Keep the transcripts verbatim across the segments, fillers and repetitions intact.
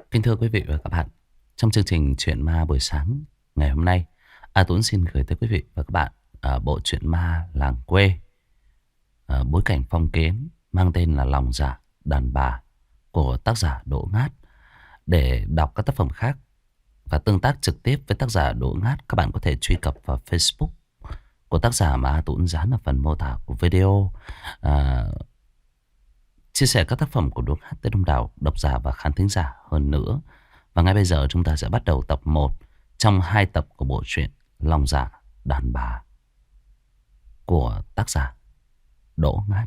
Kính thưa quý vị và các bạn, trong chương trình Chuyện Ma buổi sáng ngày hôm nay, A Tuấn xin gửi tới quý vị và các bạn à, bộ truyện ma làng quê, à, bối cảnh phong kiến mang tên là Lòng Dạ Đàn Bà của tác giả Đỗ Ngát. Để đọc các tác phẩm khác và tương tác trực tiếp với tác giả Đỗ Ngát, các bạn có thể truy cập vào Facebook của tác giả mà A Tuấn dán ở phần mô tả của video. À, chia sẻ các tác phẩm của Đỗ Ngát tới đông đảo độc giả và khán thính giả hơn nữa. Và ngay bây giờ chúng ta sẽ bắt đầu tập một trong hai tập của bộ truyện Lòng Dạ Đàn Bà của tác giả Đỗ Ngát.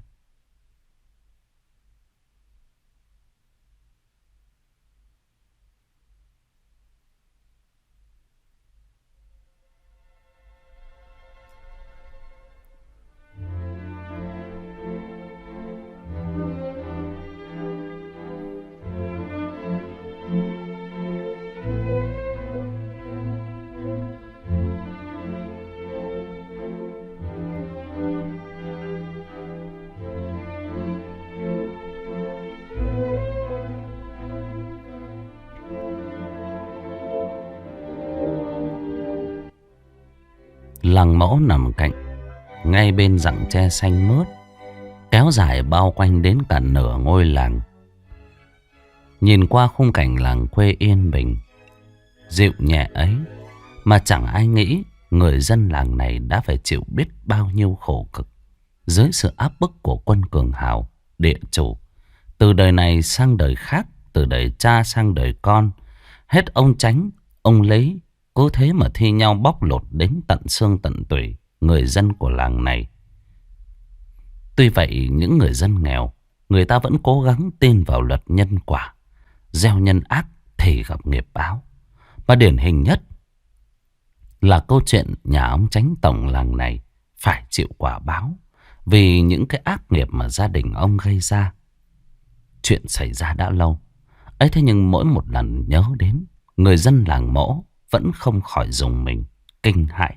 Làng mẫu nằm cạnh ngay bên rặng tre xanh mướt, kéo dài bao quanh đến cả nửa ngôi làng. Nhìn qua khung cảnh làng quê yên bình, dịu nhẹ ấy, mà chẳng ai nghĩ người dân làng này đã phải chịu biết bao nhiêu khổ cực dưới sự áp bức của quân cường hào, địa chủ. Từ đời này sang đời khác, từ đời cha sang đời con, hết ông tránh, ông lấy, cứ thế mà thi nhau bóc lột đến tận xương tận tủy người dân của làng này. Tuy vậy, những người dân nghèo, người ta vẫn cố gắng tin vào luật nhân quả. Gieo nhân ác thì gặp nghiệp báo. Và điển hình nhất là câu chuyện nhà ông Chánh tổng làng này phải chịu quả báo vì những cái ác nghiệp mà gia đình ông gây ra. Chuyện xảy ra đã lâu ấy, thế nhưng mỗi một lần nhớ đến, người dân làng mỗ vẫn không khỏi rùng mình, kinh hãi.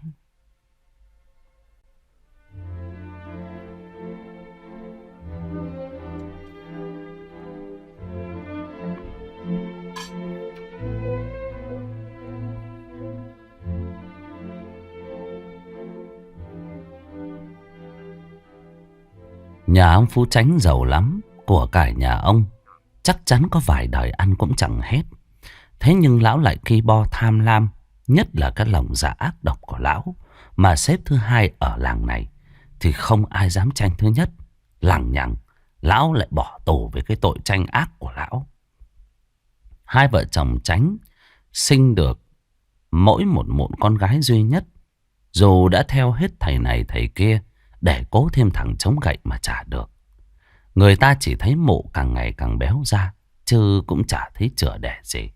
Nhà ông Phú Chánh giàu lắm, của cải nhà ông chắc chắn có vài đời ăn cũng chẳng hết. Thế nhưng lão lại ki bo tham lam, nhất là cái lòng dạ ác độc của lão mà xếp thứ hai ở làng này thì không ai dám tranh thứ nhất. Lằng nhằng lão lại bỏ tù với cái tội tranh ác của lão. Hai vợ chồng Chánh sinh được mỗi một mụn con gái duy nhất, dù đã theo hết thầy này thầy kia để cố thêm thằng chống gậy mà chả được. Người ta chỉ thấy mụ càng ngày càng béo ra, chứ cũng chả thấy chữa đẻ gì.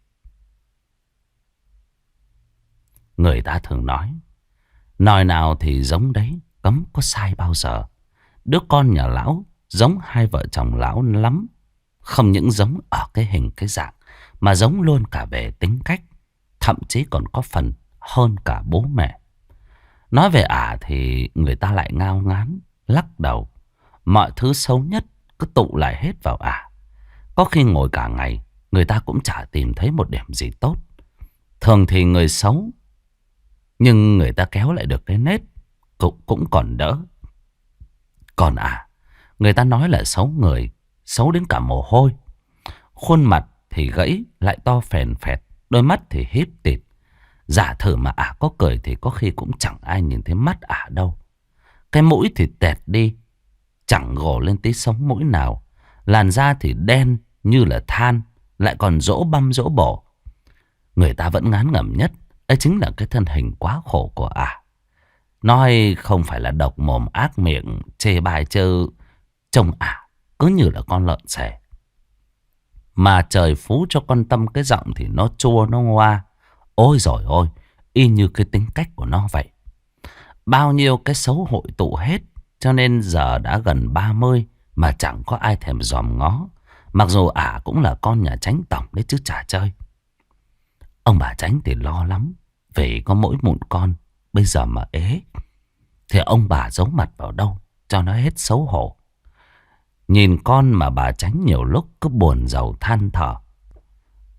Người ta thường nói, nòi nào thì giống đấy, cấm có sai bao giờ. Đứa con nhà lão giống hai vợ chồng lão lắm. Không những giống ở cái hình cái dạng, mà giống luôn cả về tính cách. Thậm chí còn có phần hơn cả bố mẹ. Nói về ả thì người ta lại ngao ngán, lắc đầu. Mọi thứ xấu nhất cứ tụ lại hết vào ả. Có khi ngồi cả ngày, người ta cũng chả tìm thấy một điểm gì tốt. Thường thì người xấu, nhưng người ta kéo lại được cái nết cũng, cũng còn đỡ. Còn à, người ta nói là xấu người, xấu đến cả mồ hôi. Khuôn mặt thì gãy lại to phèn phẹt, đôi mắt thì híp tịt. Giả thử mà ả có cười thì có khi cũng chẳng ai nhìn thấy mắt ả đâu. Cái mũi thì tẹt đi, chẳng gồ lên tí sống mũi nào. Làn da thì đen như là than, lại còn rỗ băm rỗ bổ. Người ta vẫn ngán ngẩm nhất ấy chính là cái thân hình quá khổ của ả. Nói không phải là độc mồm ác miệng chê bai chơ, trông ả cứ như là con lợn xẻ. Mà trời phú cho con Tâm cái giọng thì nó chua nó ngoa. Ôi giời ôi, y như cái tính cách của nó vậy. Bao nhiêu cái xấu hội tụ hết, cho nên giờ đã gần ba mươi mà chẳng có ai thèm dòm ngó. Mặc dù ả cũng là con nhà Chánh tổng đấy chứ chả chơi. Ông bà Chánh thì lo lắm, vì có mỗi mụn con bây giờ mà ế thì ông bà giấu mặt vào đâu cho nó hết xấu hổ. Nhìn con mà bà Chánh nhiều lúc cứ buồn rầu than thở.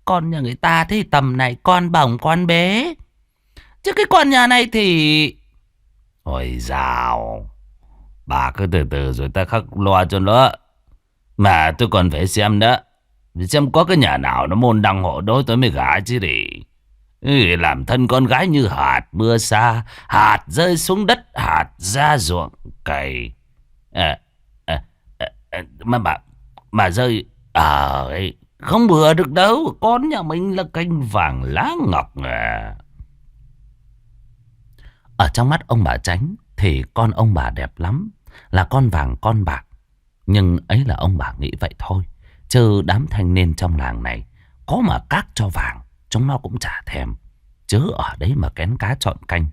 Con nhà người ta thì tầm này con bỏng con bé. Chứ cái con nhà này thì... Ôi dào, bà cứ từ từ rồi ta khắc loa cho nó. Mà tôi còn phải xem đó, xem có cái nhà nào nó môn đăng hộ đối tôi mới gả chứ đi. Ừ, làm thân con gái như hạt mưa xa, hạt rơi xuống đất, hạt ra ruộng cày. À, à, à, à, mà bà mà rơi à, ấy, không bừa được đâu. Con nhà mình là cành vàng lá ngọc à. Ở trong mắt ông bà Chánh thì con ông bà đẹp lắm, là con vàng con bạc. Nhưng ấy là ông bà nghĩ vậy thôi, chứ đám thanh niên trong làng này có mà cát cho vàng chúng nó cũng chả thèm, chớ ở đấy mà kén cá chọn canh.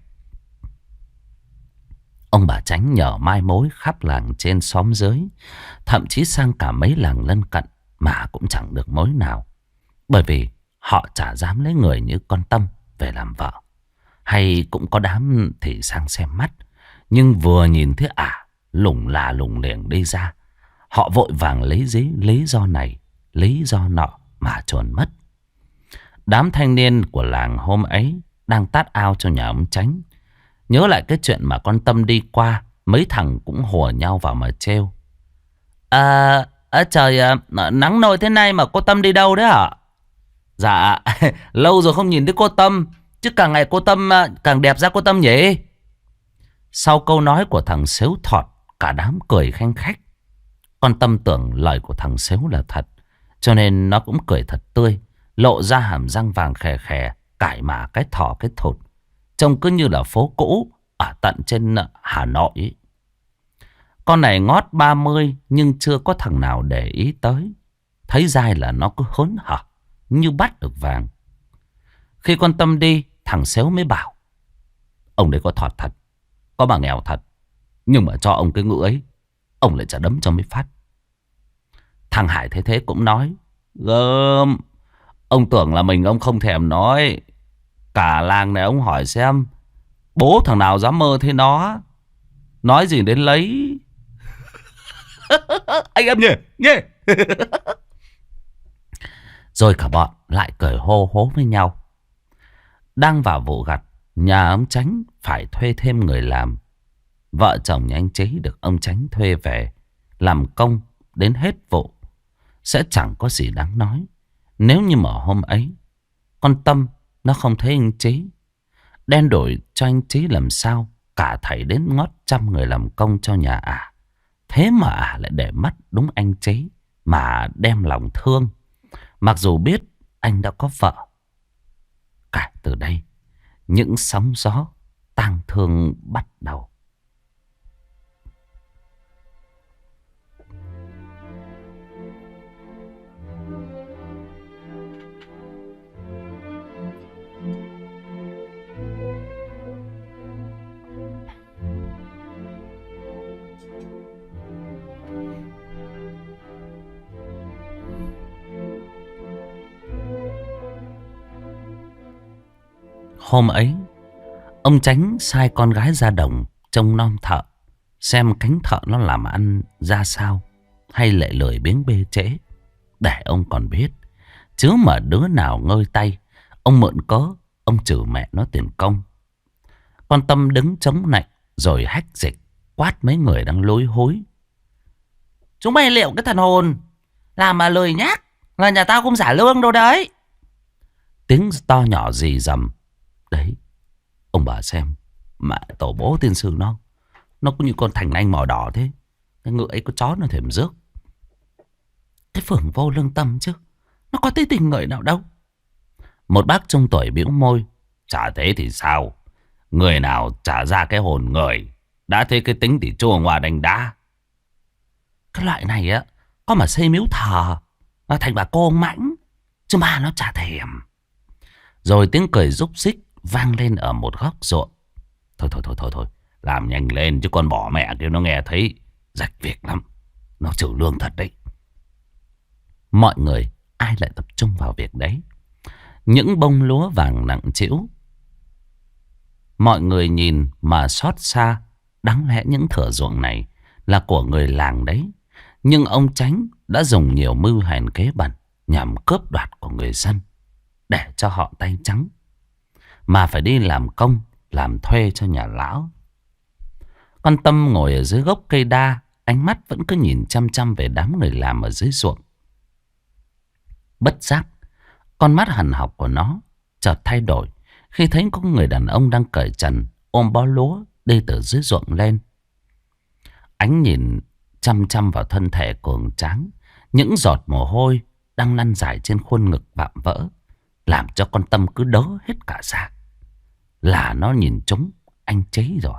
Ông bà Chánh nhờ mai mối khắp làng trên xóm dưới, thậm chí sang cả mấy làng lân cận, mà cũng chẳng được mối nào. Bởi vì họ chả dám lấy người như con Tâm về làm vợ. Hay cũng có đám thì sang xem mắt, nhưng vừa nhìn thấy ả à, lủng là lủng liềng đi ra, họ vội vàng lấy giấy lý do này, lý do nọ mà trốn mất. Đám thanh niên của làng hôm ấy đang tát ao cho nhà ông Chánh. Nhớ lại cái chuyện mà con Tâm đi qua, mấy thằng cũng hùa nhau vào mà trêu. À, à trời à, nắng nôi thế này mà cô Tâm đi đâu đấy hả? Dạ, lâu rồi không nhìn thấy cô Tâm, chứ càng ngày cô Tâm càng đẹp ra cô Tâm nhỉ? Sau câu nói của thằng Xếu Thọt, cả đám cười khanh khách. Con Tâm tưởng lời của thằng Xếu là thật, cho nên nó cũng cười thật tươi, lộ ra hàm răng vàng khè khè, cải mả cái thỏ cái thụt, trông cứ như là phố cũ ở tận trên Hà Nội ấy. Con này ngót ba mươi nhưng chưa có thằng nào để ý tới. Thấy dai là nó cứ hớn hở như bắt được vàng. Khi con Tâm đi, thằng Xếu mới bảo: ông đấy có thọt thật, có bà nghèo thật, nhưng mà cho ông cái ngựa ấy, ông lại chả đấm cho mấy phát. Thằng Hải thế thế cũng nói: gơm, ông tưởng là mình ông không thèm nói. Cả làng này ông hỏi xem, bố thằng nào dám mơ thế nó. Nói gì đến lấy. Anh em nhỉ, nhỉ. Rồi cả bọn lại cười hô hố với nhau. Đang vào vụ gặt, nhà ông Chánh phải thuê thêm người làm. Vợ chồng nhà anh Chế được ông Chánh thuê về làm công đến hết vụ, sẽ chẳng có gì đáng nói. Nếu như mà hôm ấy con Tâm nó không thấy anh Chế, đen đổi cho anh Chế làm sao cả thảy đến ngót trăm người làm công cho nhà ả. À. Thế mà ả à lại để mắt đúng anh Chế mà đem lòng thương, mặc dù biết anh đã có vợ. Cả từ đây, những sóng gió tang thương bắt đầu. Hôm ấy, ông Chánh sai con gái ra đồng trông nom thợ, xem cánh thợ nó làm ăn ra sao, hay lại lười biếng bê trễ, để ông còn biết. Chứ mà đứa nào ngơi tay, ông mượn cớ, ông trừ mẹ nó tiền công. Con Tâm đứng chống nạnh rồi hách dịch, quát mấy người đang lối hối: chúng mày liệu cái thần hồn, làm mà lười nhác, là nhà tao không trả lương đâu đấy. Tiếng to nhỏ rì rầm. Đấy, ông bà xem, mẹ tổ bố tiên sư nó, nó cũng như con thành anh mỏ đỏ thế. Cái ngựa ấy có chó nó thèm rước. Cái phường vô lương tâm chứ, nó có tí tình người nào đâu. Một bác trung tuổi bĩu môi: chả thế thì sao, người nào trả ra cái hồn người, đã thế cái tính thì chua ngoa đánh đá. Cái loại này á, có mà xây miếu thờ là thành bà cô ông Mãnh, chứ mà nó chả thèm. Rồi tiếng cười rúc xích vang lên ở một góc ruộng. Thôi thôi thôi thôi thôi, làm nhanh lên chứ con bỏ mẹ kia nó nghe thấy rạch việc lắm, nó trừ lương thật đấy. Mọi người ai lại tập trung vào việc đấy. Những bông lúa vàng nặng trĩu, mọi người nhìn mà xót xa. Đáng lẽ những thửa ruộng này là của người làng đấy, nhưng ông Chánh đã dùng nhiều mưu hèn kế bẩn nhằm cướp đoạt của người dân. để cho họ tay trắng, mà phải đi làm công, làm thuê cho nhà lão. Con Tâm ngồi ở dưới gốc cây đa, ánh mắt vẫn cứ nhìn chăm chăm về đám người làm ở dưới ruộng. Bất giác, con mắt hằn học của nó chợt thay đổi khi thấy có người đàn ông đang cởi trần ôm bó lúa đi từ dưới ruộng lên. Ánh nhìn chăm chăm vào thân thể cường tráng, những giọt mồ hôi đang lăn dài trên khuôn ngực vạm vỡ, làm cho con Tâm cứ đớ hết cả da. Là nó nhìn trúng anh Chế rồi.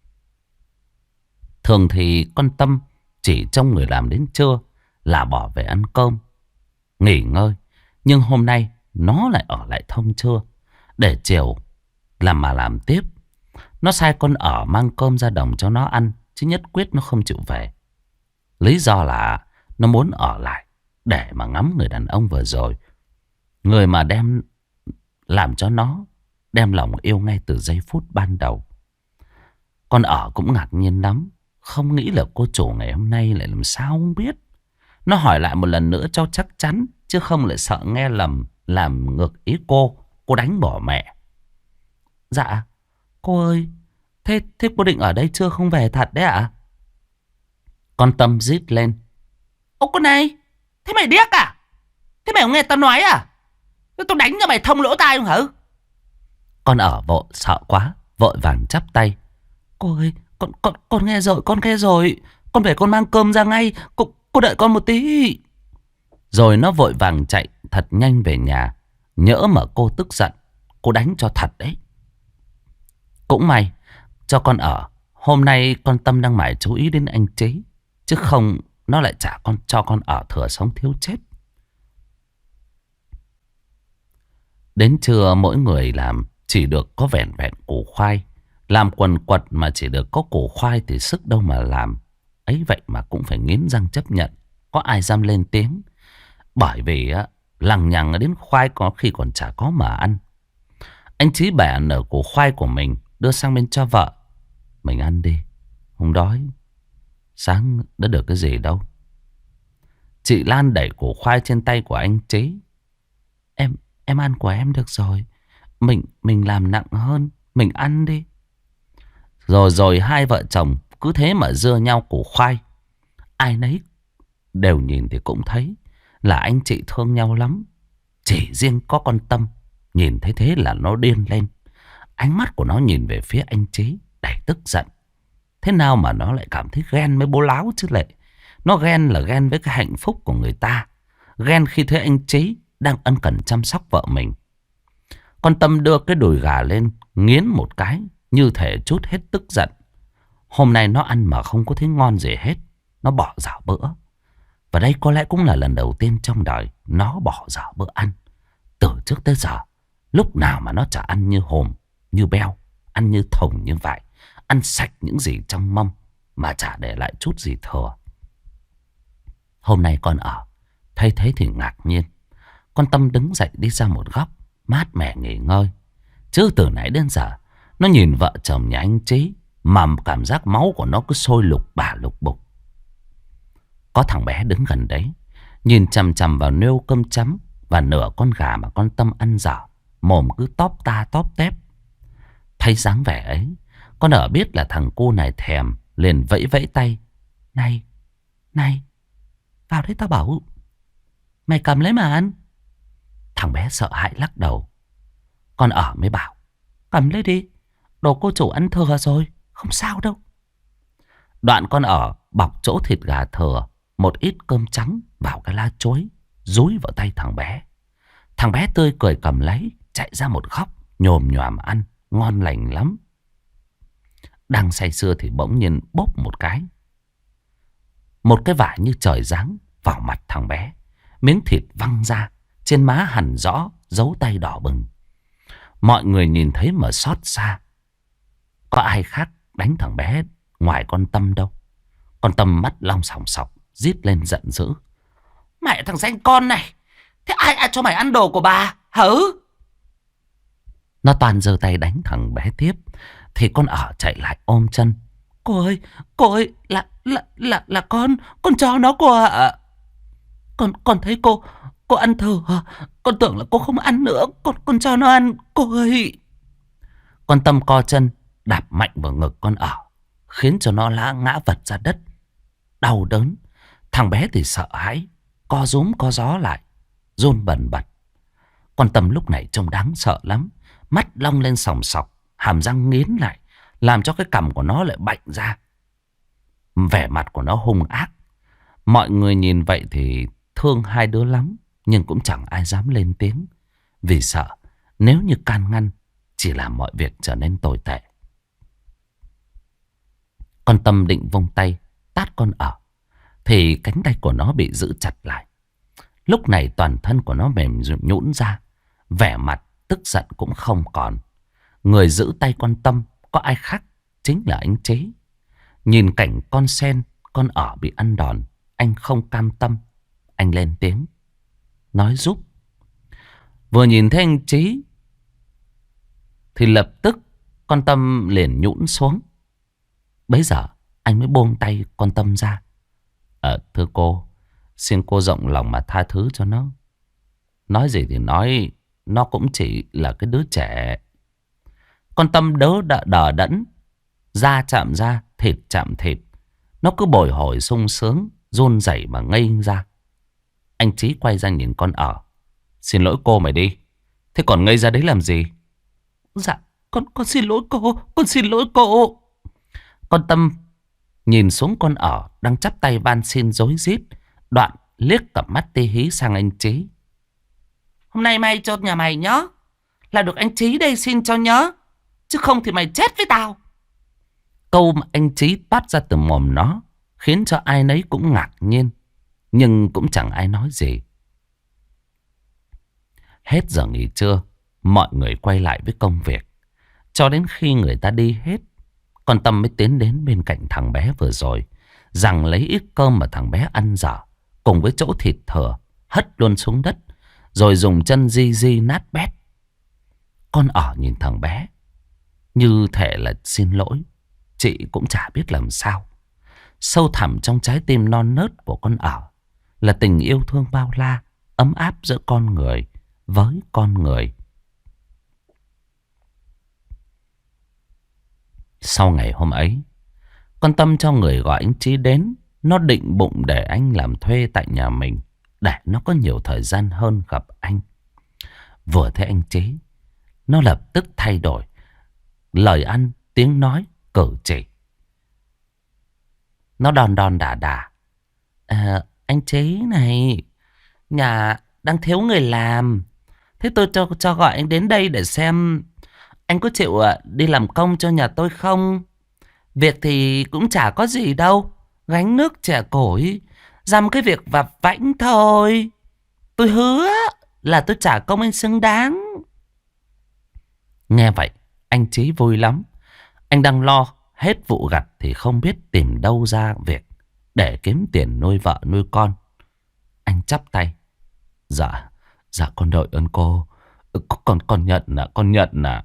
Thường thì con Tâm chỉ trông người làm đến trưa là bỏ về ăn cơm, nghỉ ngơi. Nhưng hôm nay nó lại ở lại thông trưa để chiều làm mà làm tiếp. Nó sai con ở mang cơm ra đồng cho nó ăn, chứ nhất quyết nó không chịu về. Lý do là nó muốn ở lại để mà ngắm người đàn ông vừa rồi, người mà đem làm cho nó đem lòng yêu ngay từ giây phút ban đầu. Con ở cũng ngạc nhiên lắm, không nghĩ là cô chủ ngày hôm nay lại làm sao không biết. Nó hỏi lại một lần nữa cho chắc chắn, chứ không lại sợ nghe lầm, làm ngược ý cô. Cô đánh bỏ mẹ. Dạ, cô ơi, thế, thế cô định ở đây chưa, không về thật đấy ạ? À? Con Tâm rít lên. Ô con này, thế mày điếc à? Thế mày không nghe tao nói à? Thế tao đánh cho mày thông lỗ tai không hả? Con ở vội sợ quá, vội vàng chắp tay. Cô ơi, con, con, con nghe rồi, con nghe rồi. Con về con mang cơm ra ngay. Cô, cô đợi con một tí. Rồi nó vội vàng chạy thật nhanh về nhà. Nhỡ mà cô tức giận, cô đánh cho thật đấy. Cũng may cho con ở, hôm nay con Tâm đang mải chú ý đến anh Chế, chứ không nó lại trả con cho con ở thừa sống thiếu chết. Đến trưa mỗi người làm chỉ được có vẻn vẹn củ khoai. Làm quần quật mà chỉ được có củ khoai thì sức đâu mà làm. Ấy vậy mà cũng phải nghiến răng chấp nhận. Có ai dám lên tiếng. Bởi vì á, lằng nhằng đến khoai có khi còn chả có mà ăn. Anh Chí bẻ nở củ khoai của mình, đưa sang bên cho vợ. Mình ăn đi, không đói. Sáng đã được cái gì đâu. Chị Lan đẩy củ khoai trên tay của anh Chí. Em, em ăn của em được rồi. Mình, mình làm nặng hơn, mình ăn đi. Rồi rồi hai vợ chồng cứ thế mà dưa nhau củ khoai. Ai nấy đều nhìn thì cũng thấy là anh chị thương nhau lắm. Chỉ riêng có con Tâm nhìn thấy thế là nó điên lên. Ánh mắt của nó nhìn về phía anh Chí đầy tức giận. Thế nào mà nó lại cảm thấy ghen với bố láo chứ lệ. Nó ghen là ghen với cái hạnh phúc của người ta. Ghen khi thấy anh Chí đang ân cần chăm sóc vợ mình. Con Tâm đưa cái đùi gà lên, nghiến một cái, như thể trút hết tức giận. Hôm nay nó ăn mà không có thấy ngon gì hết. Nó bỏ dở bữa. Và đây có lẽ cũng là lần đầu tiên trong đời nó bỏ dở bữa ăn. Từ trước tới giờ, lúc nào mà nó chả ăn như hồm, như beo, ăn như thùng như vậy. Ăn sạch những gì trong mâm mà chả để lại chút gì thừa. Hôm nay con ở thấy thế thì ngạc nhiên. Con Tâm đứng dậy đi ra một góc mát mẻ nghỉ ngơi. Chứ từ nãy đến giờ nó nhìn vợ chồng nhà anh Chí mà cảm giác máu của nó cứ sôi lục bả lục bục. Có thằng bé đứng gần đấy, nhìn chằm chằm vào nêu cơm chấm và nửa con gà mà con Tâm ăn dở, mồm cứ tóp ta tóp tép. Thấy dáng vẻ ấy, con ở biết là thằng cu này thèm, liền vẫy vẫy tay. Này, này, vào đấy tao bảo. Mày cầm lấy mà ăn. Thằng bé sợ hãi lắc đầu. Con ở mới bảo. Cầm lấy đi, đồ cô chủ ăn thừa rồi, không sao đâu. Đoạn con ở bọc chỗ thịt gà thừa, một ít cơm trắng vào cái lá chuối, dúi vào tay thằng bé. Thằng bé tươi cười cầm lấy, chạy ra một góc, nhồm nhòm ăn, ngon lành lắm. Đang say sưa thì bỗng nhiên bốp một cái. Một cái vải như trời giáng vào mặt thằng bé. Miếng thịt văng ra, trên má hằn rõ dấu tay đỏ bừng. Mọi người nhìn thấy mà xót xa. Có ai khác đánh thằng bé ngoài con Tâm đâu. Con Tâm mắt long sòng sọc, rít lên giận dữ. Mẹ thằng danh con này, thế ai ai cho mày ăn đồ của bà hả? Nó toàn giơ tay đánh thằng bé tiếp. Thì con ở chạy lại ôm chân. Cô ơi, cô ơi, là, là, là, là con, con cho nó cô ạ. Con, con thấy cô, cô ăn thử à? Con tưởng là cô không ăn nữa. Con, con cho nó ăn, cô ơi. Con Tâm co chân, đạp mạnh vào ngực con ở, khiến cho nó lã ngã vật ra đất. Đau đớn. Thằng bé thì sợ hãi, co rúm co gió lại, run bần bật. Con Tâm lúc này trông đáng sợ lắm. Mắt long lên sòng sọc, hàm răng nghiến lại, làm cho cái cằm của nó lại bạnh ra. Vẻ mặt của nó hung ác. Mọi người nhìn vậy thì thương hai đứa lắm, nhưng cũng chẳng ai dám lên tiếng, vì sợ nếu như can ngăn chỉ làm mọi việc trở nên tồi tệ. Con Tâm định vung tay tát con ở, thì cánh tay của nó bị giữ chặt lại. Lúc này toàn thân của nó mềm nhũn ra, vẻ mặt tức giận cũng không còn. Người giữ tay con Tâm có ai khác chính là anh Chế. Nhìn cảnh con sen, con ở bị ăn đòn, anh không cam tâm. Anh lên tiếng nói giúp. Vừa nhìn thấy anh Chế thì lập tức con Tâm liền nhũn xuống. Bấy giờ anh mới buông tay con Tâm ra. Ờ thưa cô, xin cô rộng lòng mà tha thứ cho nó. Nói gì thì nói, nó cũng chỉ là cái đứa trẻ. Con Tâm đớ đỡ đờ đẫn, da chạm da, thịt chạm thịt. Nó cứ bồi hồi sung sướng, run rẩy mà ngây ra. Anh Trí quay ra nhìn con ở. Xin lỗi cô mày đi. Thế còn ngây ra đấy làm gì? Dạ, con con xin lỗi cô, con xin lỗi cô. Con Tâm nhìn xuống con ở đang chắp tay van xin rối rít, đoạn liếc cặp mắt tê hí sang anh Trí. Hôm nay mày chốt nhà mày nhá, là được anh Trí đây xin cho nhớ, chứ không thì mày chết với tao. Câu mà anh Trí toát ra từ mồm nó khiến cho ai nấy cũng ngạc nhiên, nhưng cũng chẳng ai nói gì. Hết giờ nghỉ trưa, mọi người quay lại với công việc. Cho đến khi người ta đi hết, con Tâm mới tiến đến bên cạnh thằng bé vừa rồi, giằng lấy ít cơm mà thằng bé ăn dở, cùng với chỗ thịt thừa, hất luôn xuống đất, rồi dùng chân di di nát bét. Con ở nhìn thằng bé như thể là xin lỗi, chị cũng chả biết làm sao. Sâu thẳm trong trái tim non nớt của con ở là tình yêu thương bao la, ấm áp giữa con người với con người. Sau ngày hôm ấy, con Tâm cho người gọi anh Trí đến. Nó định bụng để anh làm thuê tại nhà mình, để nó có nhiều thời gian hơn gặp anh. Vừa thấy anh Trí, nó lập tức thay đổi lời ăn, tiếng nói, cử chỉ. Nó đòn đòn đả đả. À, anh Trí này, nhà đang thiếu người làm, thế tôi cho cho gọi anh đến đây để xem anh có chịu đi làm công cho nhà tôi không? Việc thì cũng chả có gì đâu, gánh nước chẻ củi, dăm cái việc vặt vãnh thôi. Tôi hứa là tôi trả công anh xứng đáng. Nghe vậy, anh Trí vui lắm. Anh đang lo hết vụ gặt thì không biết tìm đâu ra việc để kiếm tiền nuôi vợ nuôi con. Anh chắp tay. Dạ, dạ con đợi ơn cô. Con con nhận nè, con nhận nè.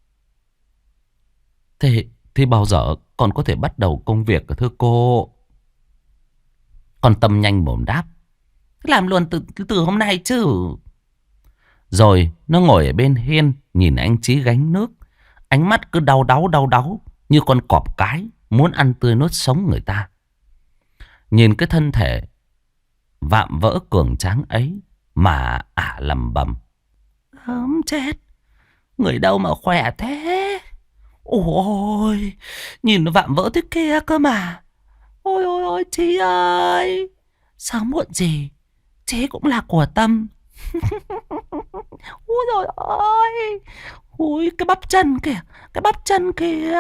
Thế, thế bao giờ con có thể bắt đầu công việc thưa cô? Con Tâm nhanh mồm đáp. Làm luôn từ, từ hôm nay chứ. Rồi nó ngồi ở bên hiên nhìn anh Trí gánh nước. Ánh mắt cứ đau đáu đau đáu như con cọp cái muốn ăn tươi nuốt sống người ta. Nhìn cái thân thể vạm vỡ cường tráng ấy mà ả lầm bầm. Ấm chết, người đâu mà khỏe thế. Ôi, nhìn nó vạm vỡ thế kia cơ mà. Ôi ôi ôi Trí ơi, sớm muộn gì Trí cũng là của Tâm. Ôi trời ơi, ôi cái bắp chân kìa, cái bắp chân kìa.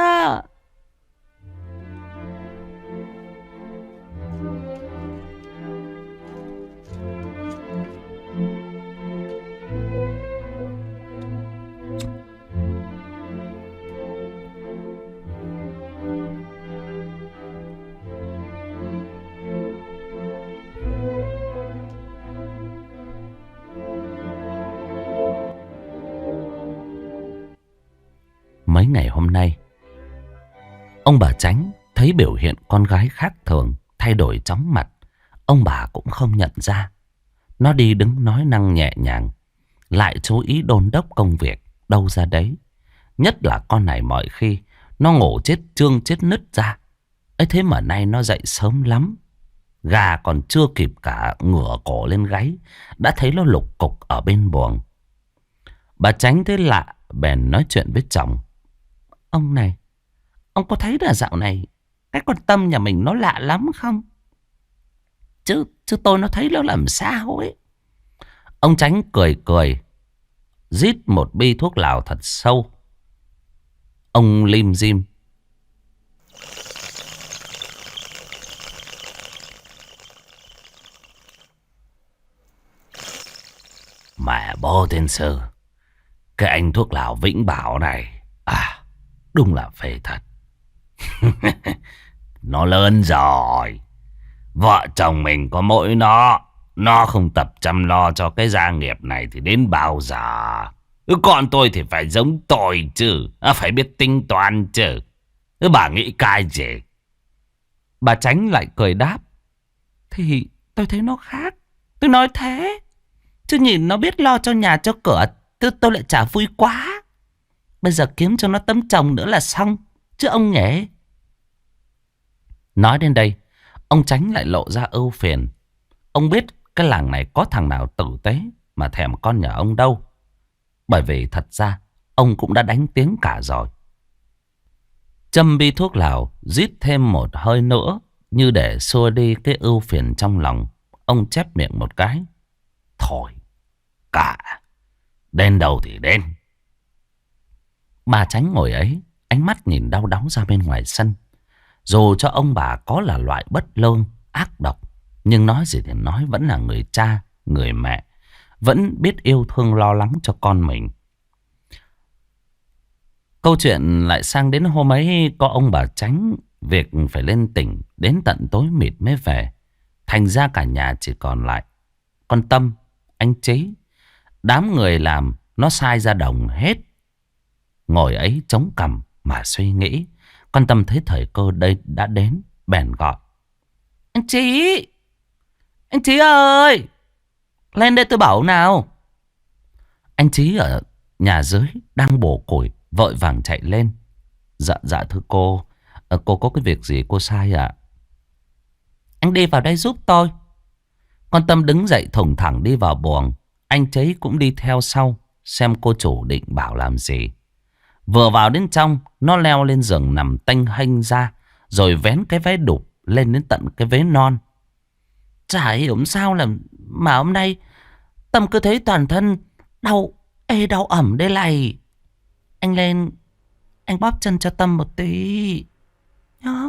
Mấy ngày hôm nay, ông bà Chánh thấy biểu hiện con gái khác thường, thay đổi chóng mặt. Ông bà cũng không nhận ra. Nó đi đứng nói năng nhẹ nhàng, lại chú ý đôn đốc công việc đâu ra đấy. Nhất là con này mọi khi nó ngủ chết chương chết nứt ra. Ấy thế mà nay nó dậy sớm lắm. Gà còn chưa kịp cả ngửa cổ lên gáy, đã thấy nó lục cục ở bên buồng. Bà Chánh thấy lạ, bèn nói chuyện với chồng. Ông này, ông có thấy là dạo này cái con Tâm nhà mình nó lạ lắm không? Chứ, chứ tôi nó thấy nó làm sao ấy. Ông Chánh cười cười, rít một bi thuốc lào thật sâu. Ông lim dim. Mẹ bố tiên sư, cái anh thuốc lào Vĩnh Bảo này, à, đúng là phê thật. Nó lớn rồi. Vợ chồng mình có mỗi nó. Nó không tập chăm lo cho cái gia nghiệp này thì đến bao giờ? Con tôi thì phải giống tôi chứ. À, phải biết tính toán chứ. Bà nghĩ cái gì? Bà Chánh lại cười đáp. Thì tôi thấy nó khác. Tôi nói thế. Chứ nhìn nó biết lo cho nhà cho cửa, tôi, tôi lại chả vui quá. Bây giờ kiếm cho nó tấm chồng nữa là xong. Chứ ông nhỉ? Nói đến đây, ông Chánh lại lộ ra ưu phiền. Ông biết cái làng này có thằng nào tử tế mà thèm con nhà ông đâu. Bởi vì thật ra ông cũng đã đánh tiếng cả rồi. Châm bi thuốc lào, rít thêm một hơi nữa như để xua đi cái ưu phiền trong lòng. Ông chép miệng một cái. Thôi, cả. Đến đâu thì đến. Bà Chánh ngồi ấy, ánh mắt nhìn đau đáu ra bên ngoài sân. Dù cho ông bà có là loại bất lương, ác độc, nhưng nói gì thì nói vẫn là người cha, người mẹ, vẫn biết yêu thương lo lắng cho con mình. Câu chuyện lại sang đến hôm ấy có ông bà Chánh việc phải lên tỉnh, đến tận tối mịt mới về. Thành ra cả nhà chỉ còn lại con Tâm, anh Trí. Đám người làm nó sai ra đồng hết. Ngồi ấy chống cằm mà suy nghĩ. Con Tâm thấy thời cơ đây đã đến, bèn gọi. Anh Trí! Anh Trí ơi! Lên đây tôi bảo nào. Anh Trí ở nhà dưới đang bổ củi, vội vàng chạy lên. Dạ dạ thưa cô, à, cô có cái việc gì cô sai ạ? À? Anh đi vào đây giúp tôi. Con Tâm đứng dậy thủng thẳng đi vào buồng. Anh Trí cũng đi theo sau, xem cô chủ định bảo làm gì. Vừa vào đến trong, nó leo lên giường nằm tênh hênh ra, rồi vén cái váy đục lên đến tận cái vế non. Chả hiểu sao là mà hôm nay Tâm cứ thấy toàn thân đau ê đau ẩm đây này. Anh lên, anh bóp chân cho Tâm một tí nhá.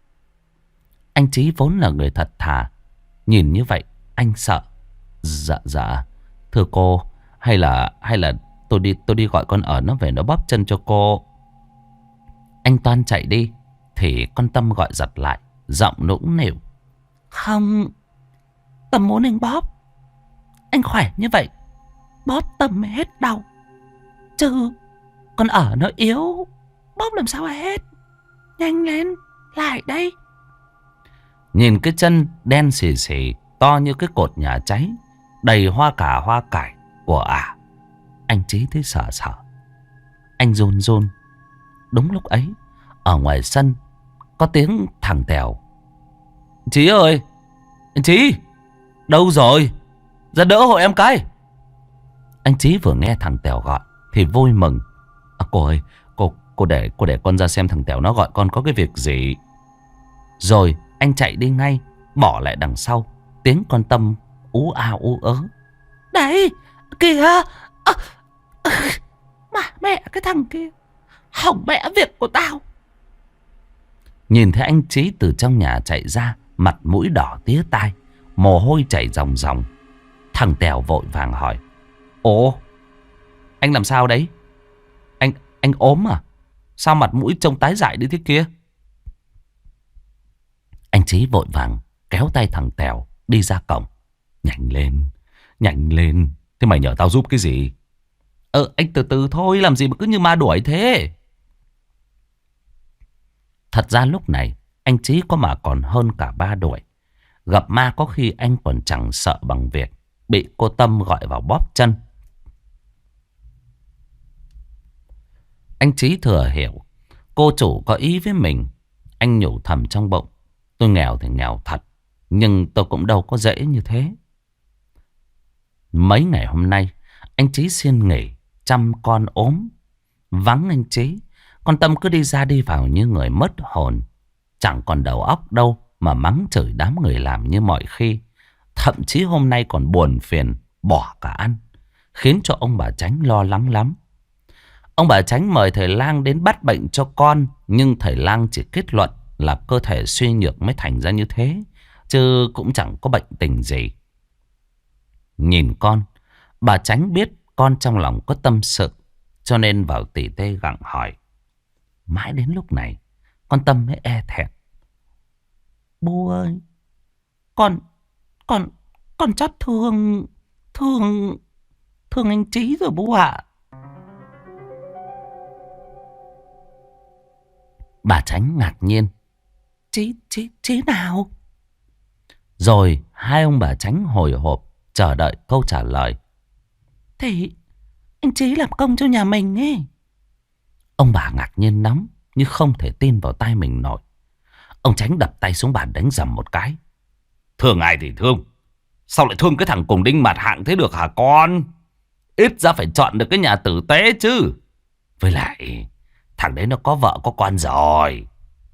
Anh Trí vốn là người thật thà, nhìn như vậy anh sợ. Dạ dạ thưa cô, hay là hay là tôi đi tôi đi gọi con ở nó về nó bóp chân cho cô. Anh toan chạy đi thì con Tâm gọi giật lại, giọng nũng nịu. Không, Tâm muốn anh bóp. Anh khỏe như vậy, bóp Tâm mới hết đau. Chứ con ở nó yếu, bóp làm sao hết. Nhanh lên, lại đây. Nhìn cái chân đen xì xì, to như cái cột nhà cháy, đầy hoa cà hoa cải của ả, à, anh Trí thấy sợ sợ. Anh run run. Đúng lúc ấy, ở ngoài sân có tiếng thằng Tèo. Trí ơi, anh Trí, đâu rồi? Ra đỡ hộ em cái. Anh Trí vừa nghe thằng Tèo gọi thì vui mừng. À, cô ơi, cô cô để cô để con ra xem thằng Tèo nó gọi con có cái việc gì. Rồi anh chạy đi ngay, bỏ lại đằng sau tiếng con Tâm ú a ú ớ. Đấy, kìa. À, à, mà mẹ cái thằng kia hỏng mẹ việc của tao. Nhìn thấy anh Trí từ trong nhà chạy ra, mặt mũi đỏ tía tai, mồ hôi chảy ròng ròng. Thằng Tèo vội vàng hỏi. Ồ, anh làm sao đấy? Anh anh ốm à? Sao mặt mũi trông tái dại đi thế kia? Anh Trí vội vàng kéo tay thằng Tèo đi ra cổng. Nhanh lên, nhanh lên. Thế mày nhờ tao giúp cái gì? Ờ, anh từ từ thôi, làm gì mà cứ như ma đuổi thế? Thật ra lúc này anh Trí có mà còn hơn cả ba đuổi. Gặp ma có khi anh còn chẳng sợ bằng việc bị cô Tâm gọi vào bóp chân. Anh Trí thừa hiểu cô chủ có ý với mình. Anh nhủ thầm trong bụng, tôi nghèo thì nghèo thật, nhưng tôi cũng đâu có dễ như thế. Mấy ngày hôm nay anh Trí xin nghỉ chăm con ốm. Vắng anh Trí, con Tâm cứ đi ra đi vào như người mất hồn. Chẳng còn đầu óc đâu mà mắng chửi đám người làm như mọi khi. Thậm chí hôm nay còn buồn phiền bỏ cả ăn, khiến cho ông bà Chánh lo lắng lắm. Ông bà Chánh mời thầy lang đến bắt bệnh cho con, nhưng thầy lang chỉ kết luận là cơ thể suy nhược mới thành ra như thế, chứ cũng chẳng có bệnh tình gì. Nhìn con, bà Chánh biết con trong lòng có tâm sự, cho nên vào tỉ tê gặng hỏi. Mãi đến lúc này con Tâm mới e thẹn. Bố ơi, Con Con Con chắc thương Thương Thương anh Trí rồi bố ạ. Bà Chánh ngạc nhiên. Trí Trí Trí nào? Rồi hai ông bà Chánh hồi hộp chờ đợi câu trả lời. Thì anh Trí làm công cho nhà mình ấy. Ông bà ngạc nhiên lắm, như không thể tin vào tai mình nổi. Ông Chánh đập tay xuống bàn đánh dầm một cái. Thương ai thì thương, sao lại thương cái thằng cùng đinh mặt hạng thế được hả con? Ít ra phải chọn được cái nhà tử tế chứ. Với lại thằng đấy nó có vợ có con rồi.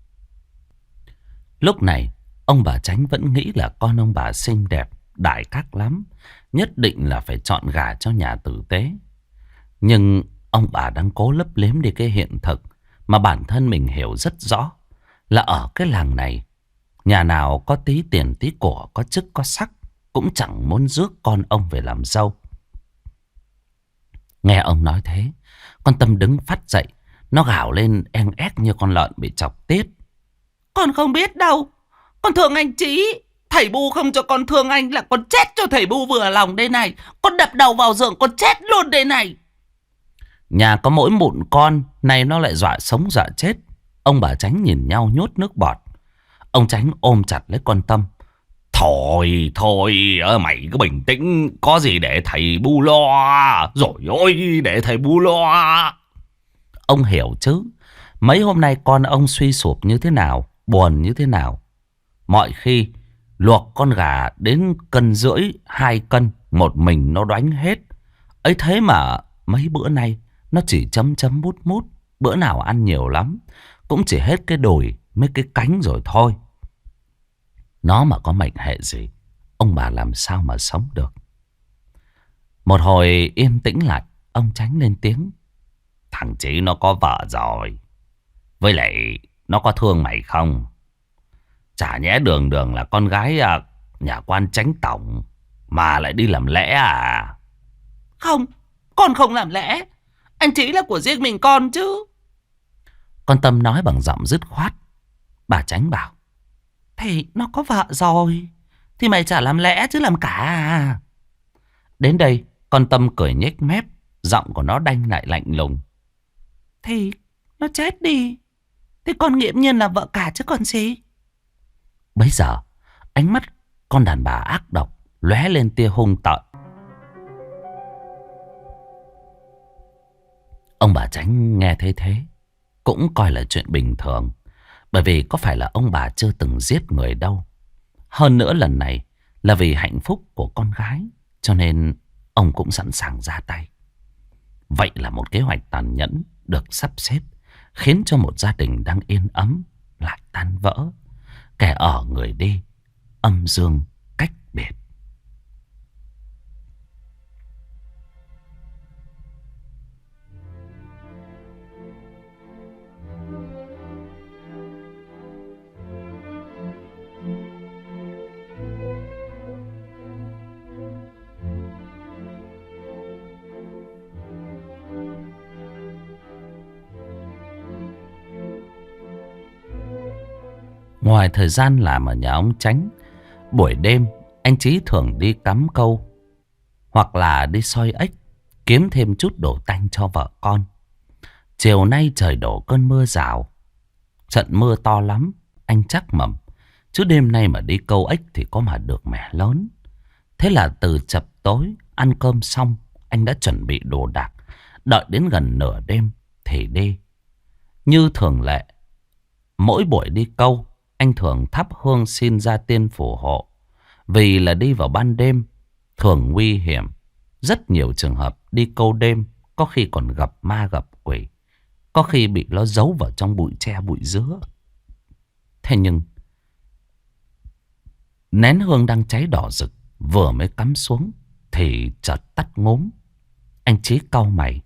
Lúc này ông bà Chánh vẫn nghĩ là con ông bà xinh đẹp, đại các lắm, nhất định là phải chọn gà cho nhà tử tế. Nhưng ông bà đang cố lấp liếm đi cái hiện thực mà bản thân mình hiểu rất rõ, là ở cái làng này, nhà nào có tí tiền tí của, có chức có sắc, cũng chẳng muốn rước con ông về làm dâu. Nghe ông nói thế, con Tâm đứng phắt dậy. Nó gào lên en ép như con lợn bị chọc tiết. Con không biết đâu, con thương anh Trí. Thầy Bu không cho con thương anh là con chết cho thầy Bu vừa lòng đây này. Con đập đầu vào giường con chết luôn đây này. Nhà có mỗi mụn con, này nó lại dọa sống dọa chết. Ông bà Chánh nhìn nhau nhốt nước bọt. Ông Chánh ôm chặt lấy con Tâm. Thôi thôi mày cứ bình tĩnh, có gì để thầy Bu lo. Rồi ôi, để thầy Bu lo. Ông hiểu chứ, mấy hôm nay con ông suy sụp như thế nào, buồn như thế nào. Mọi khi luộc con gà đến cân rưỡi, hai cân, một mình nó đánh hết. Ấy thế mà mấy bữa nay nó chỉ chấm chấm mút mút. Bữa nào ăn nhiều lắm cũng chỉ hết cái đùi mấy cái cánh rồi thôi. Nó mà có mệnh hệ gì, ông bà làm sao mà sống được. Một hồi yên tĩnh lại, ông Chánh lên tiếng. Thằng Chí nó có vợ rồi. Với lại nó có thương mày không? Chả nhẽ đường đường là con gái à, nhà quan chánh tổng mà lại đi làm lẽ à? Không, con không làm lẽ. Anh Chí là của riêng mình con chứ. Con Tâm nói bằng giọng dứt khoát. Bà Chánh bảo. Thì nó có vợ rồi thì mày chả làm lẽ chứ làm cả à? Đến đây con Tâm cười nhếch mép, giọng của nó đanh lại lạnh lùng. Thì nó chết đi thì con nghiễm nhiên là vợ cả chứ còn gì. Bấy giờ ánh mắt con đàn bà ác độc lóe lên tia hung tợn. Ông bà Chánh nghe thấy thế cũng coi là chuyện bình thường, bởi vì có phải là ông bà chưa từng giết người đâu. Hơn nữa lần này là vì hạnh phúc của con gái, cho nên ông cũng sẵn sàng ra tay. Vậy là một kế hoạch tàn nhẫn được sắp xếp, khiến cho một gia đình đang yên ấm lại tan vỡ. Kẻ ở người đi, âm dương cách biệt. Ngoài thời gian làm ở nhà ông Chánh, buổi đêm anh Chí thường đi cắm câu hoặc là đi soi ếch, kiếm thêm chút đồ tanh cho vợ con. Chiều nay trời đổ cơn mưa rào. Trận mưa to lắm, anh chắc mẩm. Chứ đêm nay mà đi câu ếch thì có mà được mẻ lớn. Thế là từ chập tối ăn cơm xong, anh đã chuẩn bị đồ đạc. Đợi đến gần nửa đêm thì đi. Như thường lệ, mỗi buổi đi câu, anh thường thắp hương xin gia tiên phù hộ. Vì là đi vào ban đêm, thường nguy hiểm. Rất nhiều trường hợp đi câu đêm, có khi còn gặp ma gặp quỷ. Có khi bị nó giấu vào trong bụi tre bụi dứa. Thế nhưng, nén hương đang cháy đỏ rực, vừa mới cắm xuống, thì chợt tắt ngốm. Anh Chí cau mày.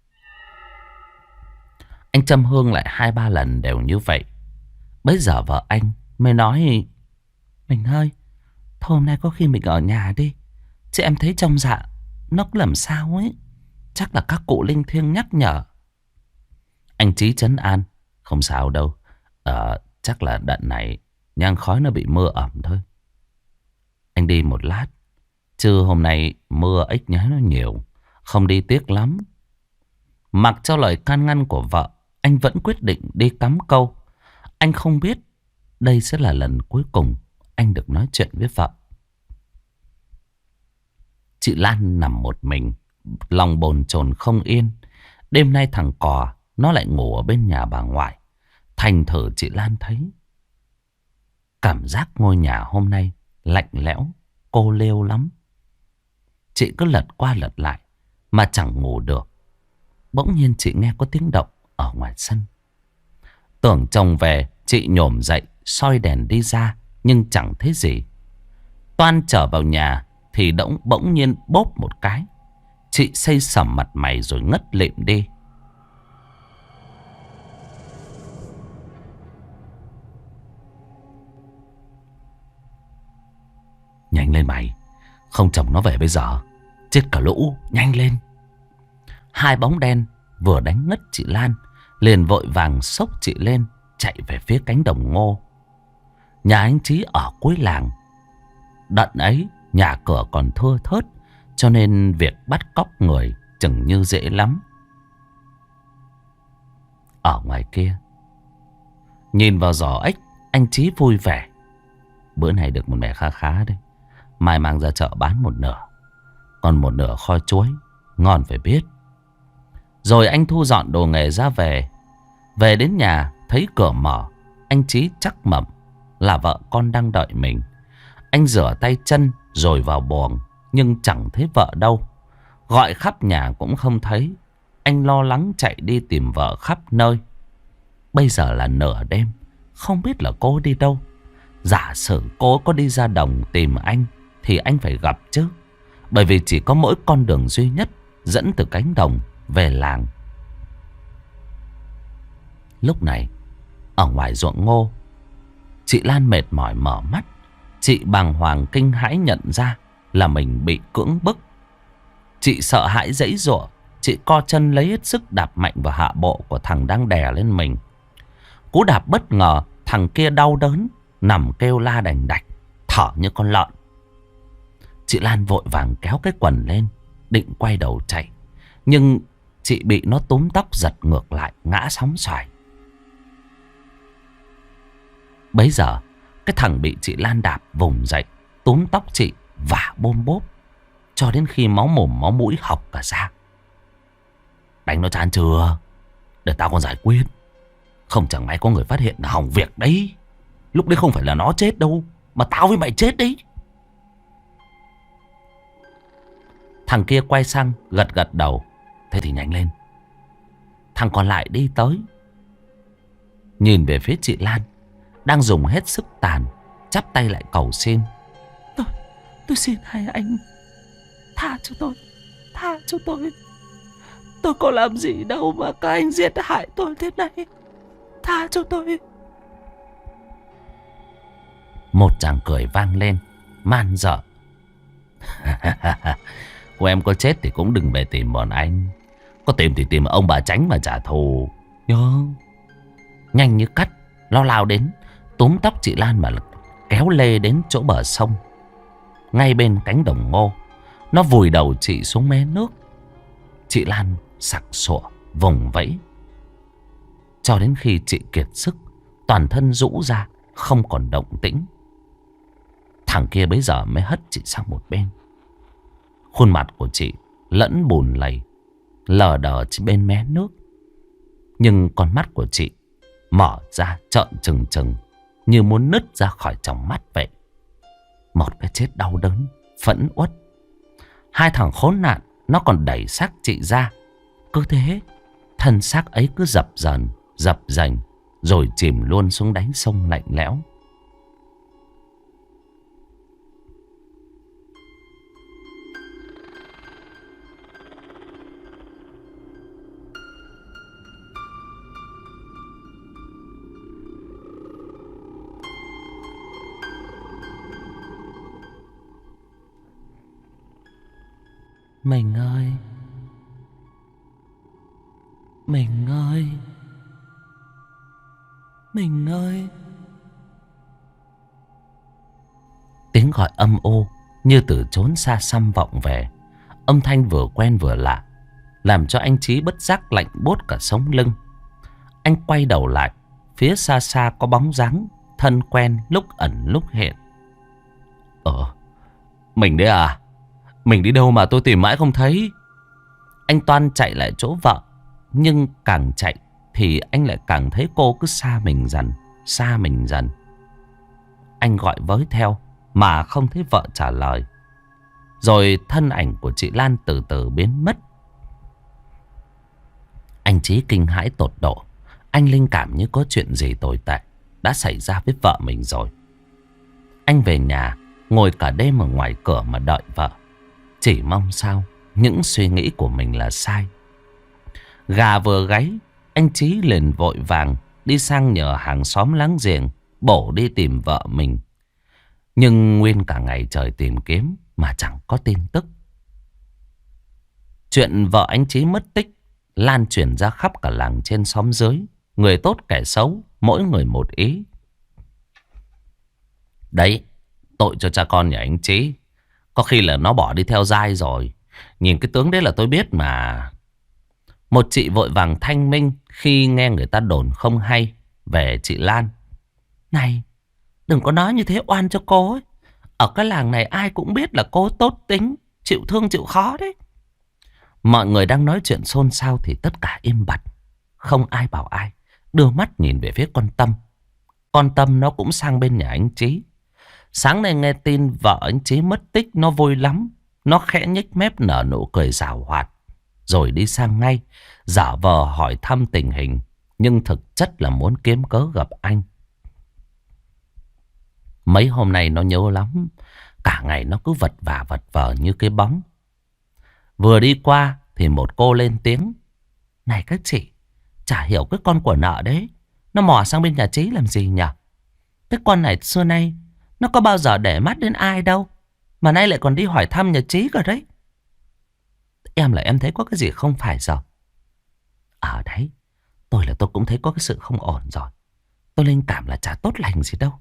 Anh châm hương lại hai ba lần đều như vậy. Bấy giờ vợ anh mới nói: Mình ơi, thôi hôm nay có khi mình ở nhà đi. Chứ em thấy trong dạ nó cứ làm sao ấy. Chắc là các cụ linh thiêng nhắc nhở. Anh Chí trấn an: Không sao đâu. Ờ, chắc là đợt này nhang khói nó bị mưa ẩm thôi. Anh đi một lát, chứ hôm nay mưa ếch nhái nó nhiều, không đi tiếc lắm. Mặc cho lời can ngăn của vợ, anh vẫn quyết định đi cắm câu. Anh không biết đây sẽ là lần cuối cùng anh được nói chuyện với vợ. Chị Lan nằm một mình, lòng bồn chồn không yên. Đêm nay thằng Cò nó lại ngủ ở bên nhà bà ngoại. Thành thử chị Lan thấy cảm giác ngôi nhà hôm nay lạnh lẽo, cô lêu lắm. Chị cứ lật qua lật lại mà chẳng ngủ được. Bỗng nhiên chị nghe có tiếng động ở ngoài sân. Tưởng chồng về, chị nhổm dậy soi đèn đi ra, nhưng chẳng thấy gì. Toan trở vào nhà thì đỗng bỗng nhiên bốp một cái. Chị xây sẩm mặt mày rồi ngất lịm đi. Nhanh lên mày, không chồng nó về bây giờ chết cả lũ, nhanh lên. Hai bóng đen vừa đánh ngất chị Lan, liền vội vàng xốc chị lên, chạy về phía cánh đồng ngô. Nhà anh Chí ở cuối làng. Đợt ấy nhà cửa còn thưa thớt, cho nên việc bắt cóc người chừng như dễ lắm. Ở ngoài kia, nhìn vào giỏ ếch, anh Chí vui vẻ. Bữa này được một mẻ khá khá đấy, mai mang ra chợ bán một nửa, còn một nửa kho chuối, ngon phải biết. Rồi anh thu dọn đồ nghề ra về. Về đến nhà thấy cửa mở, anh Chí chắc mẩm là vợ con đang đợi mình. Anh rửa tay chân rồi vào buồng, nhưng chẳng thấy vợ đâu. Gọi khắp nhà cũng không thấy. Anh lo lắng chạy đi tìm vợ khắp nơi. Bây giờ là nửa đêm, không biết là cô đi đâu. Giả sử cô có đi ra đồng tìm anh thì anh phải gặp chứ. Bởi vì chỉ có mỗi con đường duy nhất dẫn từ cánh đồng về làng. Lúc này, ở ngoài ruộng ngô, chị Lan mệt mỏi mở mắt. Chị bàng hoàng kinh hãi nhận ra là mình bị cưỡng bức. Chị sợ hãi giãy giụa. Chị co chân lấy hết sức đạp mạnh vào hạ bộ của thằng đang đè lên mình. Cú đạp bất ngờ, thằng kia đau đớn, nằm kêu la đành đạch, thở như con lợn. Chị Lan vội vàng kéo cái quần lên, định quay đầu chạy. Nhưng chị bị nó túm tóc giật ngược lại, ngã sóng xoài. Bấy giờ, cái thằng bị chị Lan đạp vùng dậy, túm tóc chị và bôm bốp, cho đến khi máu mồm máu mũi hộc cả ra. Đánh nó chán chưa? Để tao còn giải quyết. Không chẳng may có người phát hiện là hỏng việc đấy. Lúc đấy không phải là nó chết đâu, mà tao với mày chết đấy. Thằng kia quay sang gật gật đầu. Thế thì nhanh lên. Thằng còn lại đi tới, nhìn về phía chị Lan đang dùng hết sức tàn, chắp tay lại cầu xin. Tôi, tôi xin hai anh tha cho tôi, tha cho tôi. Tôi có làm gì đâu mà các anh giết hại tôi thế này. Tha cho tôi. Một chàng cười vang lên, man dợ. Cô em có chết thì cũng đừng về tìm bọn anh. Có tìm thì tìm ông bà Chánh mà trả thù nhớ. Nhanh như cắt, nó lao đến, túm tóc chị Lan mà kéo lê đến chỗ bờ sông, ngay bên cánh đồng ngô. Nó vùi đầu chị xuống mé nước. Chị Lan sặc sụa vùng vẫy, cho đến khi chị kiệt sức, toàn thân rũ ra, không còn động tĩnh. Thằng kia bấy giờ mới hất chị sang một bên. Khuôn mặt của chị lẫn bùn lầy, lờ đờ trên bên mé nước. Nhưng con mắt của chị mở ra trợn trừng trừng, như muốn nứt ra khỏi tròng mắt vậy. Một cái chết đau đớn, phẫn uất. Hai thằng khốn nạn nó còn đẩy xác chị ra. Cứ thế, thân xác ấy cứ dập dờn, dập dành, rồi chìm luôn xuống đáy sông lạnh lẽo. Mình ơi, mình ơi, mình ơi. Tiếng gọi âm ô như từ chốn xa xăm vọng về. Âm thanh vừa quen vừa lạ, làm cho anh Chí bất giác lạnh buốt cả sống lưng. Anh quay đầu lại, phía xa xa có bóng dáng thân quen lúc ẩn lúc hiện. Ờ, mình đấy à? Mình đi đâu mà tôi tìm mãi không thấy? Anh toan chạy lại chỗ vợ, nhưng càng chạy thì anh lại càng thấy cô cứ xa mình dần, xa mình dần. Anh gọi với theo mà không thấy vợ trả lời. Rồi thân ảnh của chị Lan từ từ biến mất. Anh Chí kinh hãi tột độ. Anh linh cảm như có chuyện gì tồi tệ đã xảy ra với vợ mình rồi. Anh về nhà, ngồi cả đêm ở ngoài cửa mà đợi vợ. Chỉ mong sao những suy nghĩ của mình là sai. Gà vừa gáy, anh Chí liền vội vàng đi sang nhờ hàng xóm láng giềng bổ đi tìm vợ mình. Nhưng nguyên cả ngày trời tìm kiếm mà chẳng có tin tức. Chuyện vợ anh Chí mất tích lan truyền ra khắp cả làng trên xóm dưới. Người tốt kẻ xấu, mỗi người một ý. Đấy, tội cho cha con nhà anh Chí. Có khi là nó bỏ đi theo dai rồi. Nhìn cái tướng đấy là tôi biết mà. Một chị vội vàng thanh minh khi nghe người ta đồn không hay về chị Lan. Này, đừng có nói như thế oan cho cô ấy. Ở cái làng này ai cũng biết là cô tốt tính, chịu thương chịu khó đấy. Mọi người đang nói chuyện xôn xao thì tất cả im bặt. Không ai bảo ai. Đưa mắt nhìn về phía con Tâm. Con Tâm nó cũng sang bên nhà anh Chí. Sáng nay nghe tin vợ anh Chí mất tích nó vui lắm. Nó khẽ nhếch mép nở nụ cười giảo hoạt. Rồi đi sang ngay, giả vờ hỏi thăm tình hình. Nhưng thực chất là muốn kiếm cớ gặp anh. Mấy hôm nay nó nhớ lắm. Cả ngày nó cứ vật vả vật vờ như cái bóng. Vừa đi qua thì một cô lên tiếng. Này các chị, chả hiểu cái con của nợ đấy nó mò sang bên nhà Chí làm gì nhỉ? Cái con này xưa nay nó có bao giờ để mắt đến ai đâu, mà nay lại còn đi hỏi thăm nhà Chí cả đấy. Em là em thấy có cái gì không phải rồi. Ở đấy, tôi là tôi cũng thấy có cái sự không ổn rồi. Tôi linh cảm là chả tốt lành gì đâu.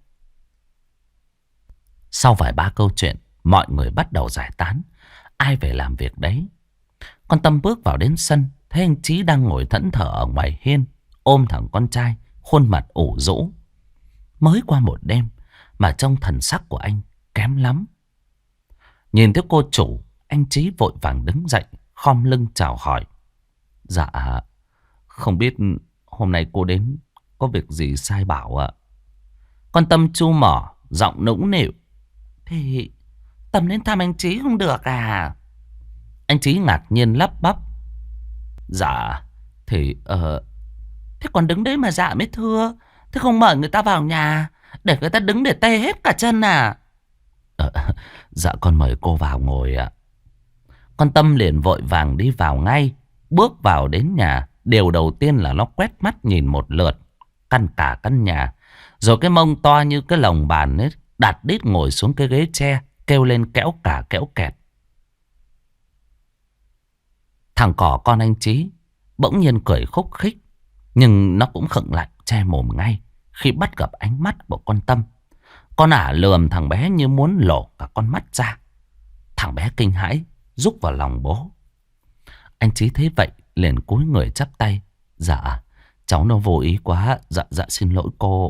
Sau vài ba câu chuyện, mọi người bắt đầu giải tán. Ai về làm việc đấy. Con Tâm bước vào đến sân, thấy anh Chí đang ngồi thẫn thờ ở ngoài hiên, ôm thằng con trai, khuôn mặt ủ rũ. Mới qua một đêm mà trong thần sắc của anh kém lắm. Nhìn thấy cô chủ, anh Chí vội vàng đứng dậy, khom lưng chào hỏi. Dạ, không biết hôm nay cô đến có việc gì sai bảo ạ? Con Tâm chu mỏ, giọng nũng nịu. Thì Tâm đến thăm anh Chí không được à? Anh Chí ngạc nhiên lắp bắp. Dạ, thì... Uh... Thế còn đứng đấy mà dạ mới thưa. Thế không mời người ta vào nhà để người ta đứng để tê hết cả chân à? Ờ, dạ con mời cô vào ngồi ạ. Con Tâm liền vội vàng đi vào ngay. Bước vào đến nhà, điều đầu tiên là nó quét mắt nhìn một lượt căn cả căn nhà. Rồi cái mông to như cái lồng bàn ấy đặt đít ngồi xuống cái ghế tre, kêu lên kẽo cả kẽo kẹt. Thằng cỏ con anh Chí bỗng nhiên cười khúc khích, nhưng nó cũng khựng lại che mồm ngay khi bắt gặp ánh mắt của con Tâm. Con ả lườm thằng bé như muốn lổ cả con mắt ra. Thằng bé kinh hãi rúc vào lòng bố. Anh Chí thấy vậy liền cúi người chắp tay. Dạ, cháu nó vô ý quá. Dạ, dạ xin lỗi cô.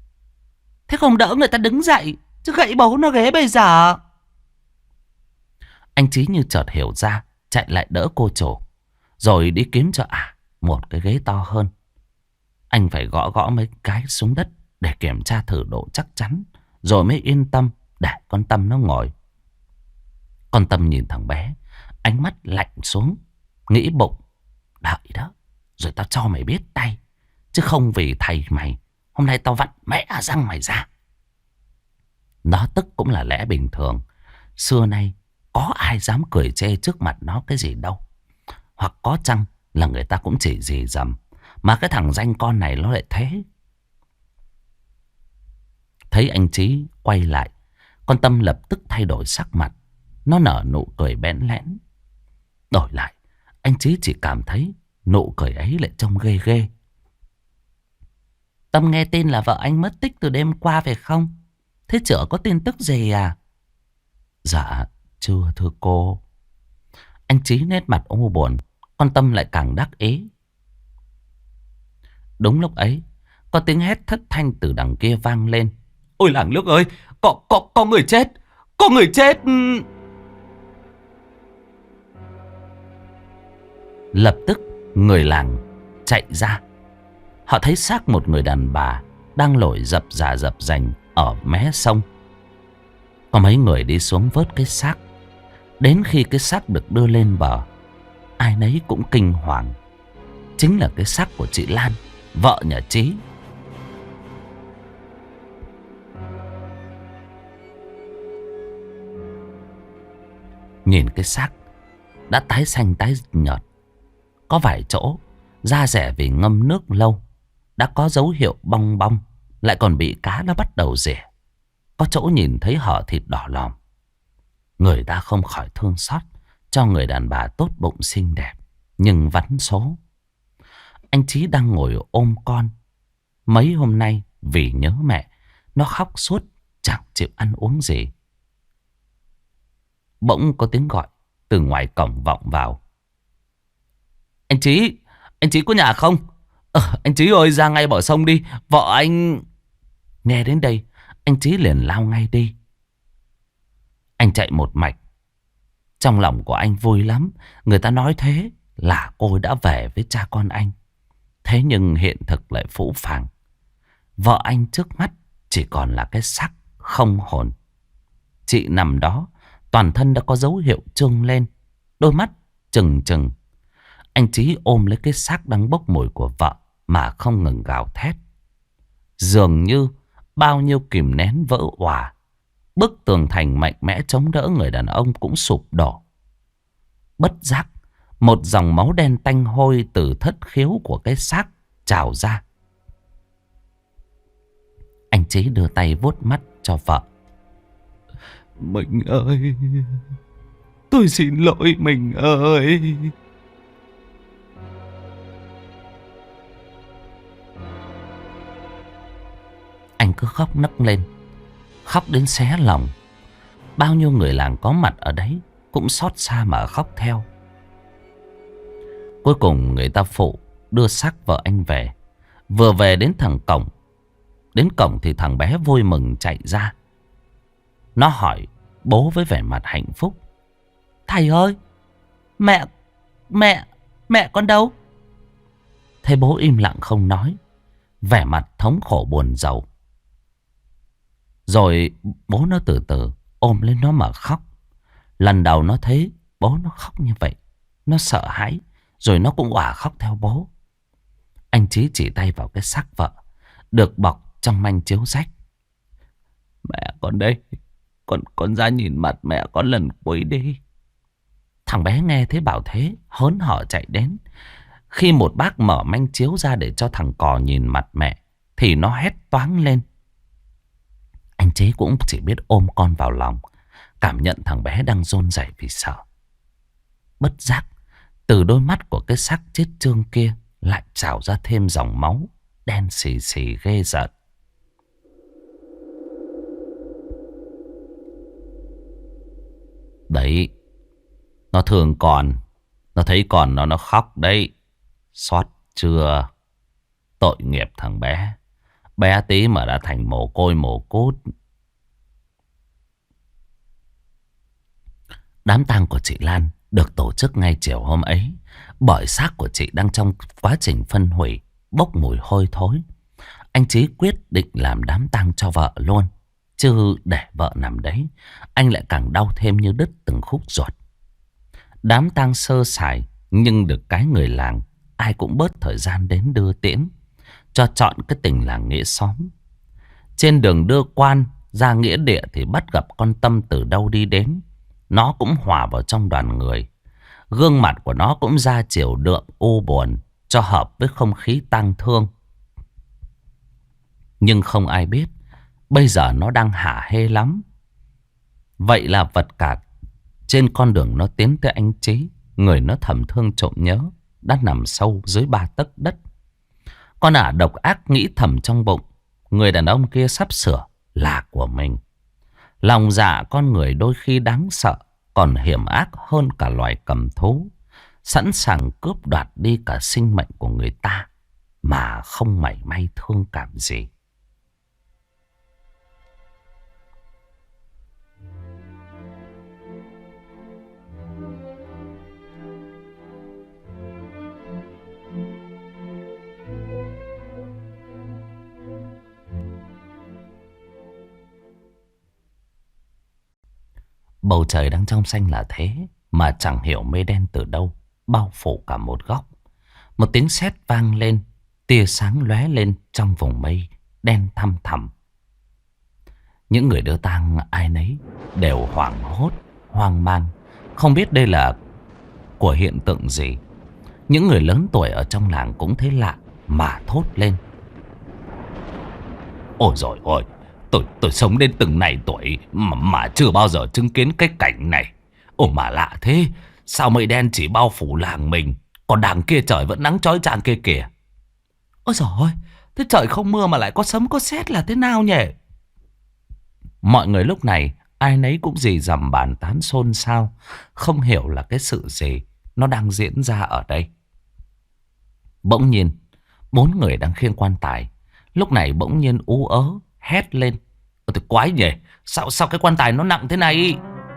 Thế không đỡ người ta đứng dậy chứ gãy bố nó ghế bây giờ. Anh Chí như chợt hiểu ra, chạy lại đỡ cô chủ, rồi đi kiếm cho ả một cái ghế to hơn. Anh phải gõ gõ mấy cái xuống đất để kiểm tra thử độ chắc chắn, rồi mới yên tâm để con Tâm nó ngồi. Con Tâm nhìn thằng bé, ánh mắt lạnh xuống, nghĩ bụng, đợi đó, rồi tao cho mày biết tay. Chứ không vì thầy mày, hôm nay tao vặn mẹ răng mày ra. Nó tức cũng là lẽ bình thường. Xưa nay có ai dám cười chê trước mặt nó cái gì đâu. Hoặc có chăng là người ta cũng chỉ dì dầm. Mà cái thằng danh con này nó lại thế. Thấy anh Chí quay lại, con Tâm lập tức thay đổi sắc mặt. Nó nở nụ cười bẽn lẽn. Đổi lại, anh Chí chỉ cảm thấy nụ cười ấy lại trông ghê ghê. Tâm nghe tin là vợ anh mất tích từ đêm qua phải không? Thế chữa có tin tức gì à? Dạ chưa thưa cô. Anh Chí nét mặt u buồn. Con Tâm lại càng đắc ý. Đúng lúc ấy, có tiếng hét thất thanh từ đằng kia vang lên. Ôi làng nước ơi, có, có, có người chết. Có người chết. Lập tức người làng chạy ra. Họ thấy xác một người đàn bà đang nổi dập dà dập dành ở mé sông. Có mấy người đi xuống vớt cái xác. Đến khi cái xác được đưa lên bờ, ai nấy cũng kinh hoàng. Chính là cái xác của chị Lan, vợ nhà Chí. Nhìn cái xác đã tái xanh tái nhợt, có vài chỗ da rẻ vì ngâm nước lâu đã có dấu hiệu bong bong, lại còn bị cá nó bắt đầu rỉa. Có chỗ nhìn thấy hở thịt đỏ lòm. Người ta không khỏi thương xót cho người đàn bà tốt bụng xinh đẹp nhưng vắn số. Anh Chí đang ngồi ôm con. Mấy hôm nay vì nhớ mẹ, nó khóc suốt, chẳng chịu ăn uống gì. Bỗng có tiếng gọi từ ngoài cổng vọng vào. Anh Chí, anh Chí có nhà không? Ờ, anh Chí ơi, ra ngay bờ sông đi, vợ anh... Nghe đến đây, anh Chí liền lao ngay đi. Anh chạy một mạch. Trong lòng của anh vui lắm. Người ta nói thế là cô đã về với cha con anh. Thế nhưng hiện thực lại phũ phàng. Vợ anh trước mắt chỉ còn là cái xác không hồn. Chị nằm đó, toàn thân đã có dấu hiệu trương lên, đôi mắt trừng trừng. Anh Chí ôm lấy cái xác đang bốc mùi của vợ mà không ngừng gào thét. Dường như bao nhiêu kìm nén vỡ òa. Bức tường thành mạnh mẽ chống đỡ người đàn ông cũng sụp đổ. Bất giác, một dòng máu đen tanh hôi từ thất khiếu của cái xác trào ra. Anh Chí đưa tay vuốt mắt cho vợ. Mình ơi, tôi xin lỗi mình ơi. Anh cứ khóc nấc lên, khóc đến xé lòng. Bao nhiêu người làng có mặt ở đấy cũng xót xa mà khóc theo. Cuối cùng người ta phụ đưa xác vợ anh về. Vừa về đến thằng cổng. Đến cổng thì thằng bé vui mừng chạy ra. Nó hỏi bố với vẻ mặt hạnh phúc. Thầy ơi, mẹ, mẹ, mẹ con đâu? Thế bố im lặng không nói, vẻ mặt thống khổ buồn rầu. Rồi bố nó từ từ ôm lên nó mà khóc. Lần đầu nó thấy bố nó khóc như vậy, nó sợ hãi, rồi nó cũng òa khóc theo bố. Anh Chí chỉ tay vào cái xác vợ được bọc trong manh chiếu rách. Mẹ con đây, con, con ra nhìn mặt mẹ con lần cuối đi. Thằng bé nghe thấy bảo thế, hớn hở chạy đến. Khi một bác mở manh chiếu ra để cho thằng cò nhìn mặt mẹ, thì nó hét toáng lên. Anh Chí cũng chỉ biết ôm con vào lòng, cảm nhận thằng bé đang run rẩy vì sợ. Bất giác, từ đôi mắt của cái xác chết trương kia lại trào ra thêm dòng máu đen xì xì ghê rợn. Đấy, nó thương con, nó thấy con nó nó khóc đấy. Xót chưa? Tội nghiệp thằng bé. Bé tí mà đã thành mồ côi mồ cốt. Đám tang của chị Lan được tổ chức ngay chiều hôm ấy, bởi xác của chị đang trong quá trình phân hủy, bốc mùi hôi thối. Anh Chí quyết định làm đám tang cho vợ luôn, chứ để vợ nằm đấy, anh lại càng đau thêm như đứt từng khúc ruột. Đám tang sơ sài, nhưng được cái người làng ai cũng bớt thời gian đến đưa tiễn, cho chọn cái tình làng nghĩa xóm. Trên đường đưa quan ra nghĩa địa thì bắt gặp con Tâm từ đâu đi đến. Nó cũng hòa vào trong đoàn người. Gương mặt của nó cũng ra chiều đượm u buồn, cho hợp với không khí tang thương. Nhưng không ai biết bây giờ nó đang hả hê lắm. Vậy là vật cả trên con đường nó tiến tới anh Chí, người nó thầm thương trộm nhớ, đã nằm sâu dưới ba tấc đất. Con ả độc ác nghĩ thầm trong bụng, người đàn ông kia sắp sửa là của mình. Lòng dạ con người đôi khi đáng sợ, còn hiểm ác hơn cả loài cầm thú, sẵn sàng cướp đoạt đi cả sinh mệnh của người ta mà không mảy may thương cảm gì. Bầu trời đang trong xanh là thế, mà chẳng hiểu mây đen từ đâu bao phủ cả một góc. Một tiếng sét vang lên, tia sáng lóe lên trong vùng mây đen thăm thẳm. Những người đưa tang ai nấy đều hoảng hốt, hoang mang, không biết đây là của hiện tượng gì. Những người lớn tuổi ở trong làng cũng thấy lạ mà thốt lên. Ôi dồi ôi, tôi, tôi sống đến từng này tuổi mà, mà chưa bao giờ chứng kiến cái cảnh này. Ồ mà lạ thế, sao mây đen chỉ bao phủ làng mình, còn đằng kia trời vẫn nắng chói chang kia kìa. Ôi dồi ôi, thế trời không mưa mà lại có sấm có sét là thế nào nhỉ? Mọi người lúc này ai nấy cũng rì rầm bàn tán xôn xao, không hiểu là cái sự gì nó đang diễn ra ở đây. Bỗng nhiên, bốn người đang khiêng quan tài lúc này bỗng nhiên ú ớ hét lên. Ôi thì quái nhỉ, sao sao cái quan tài nó nặng thế này?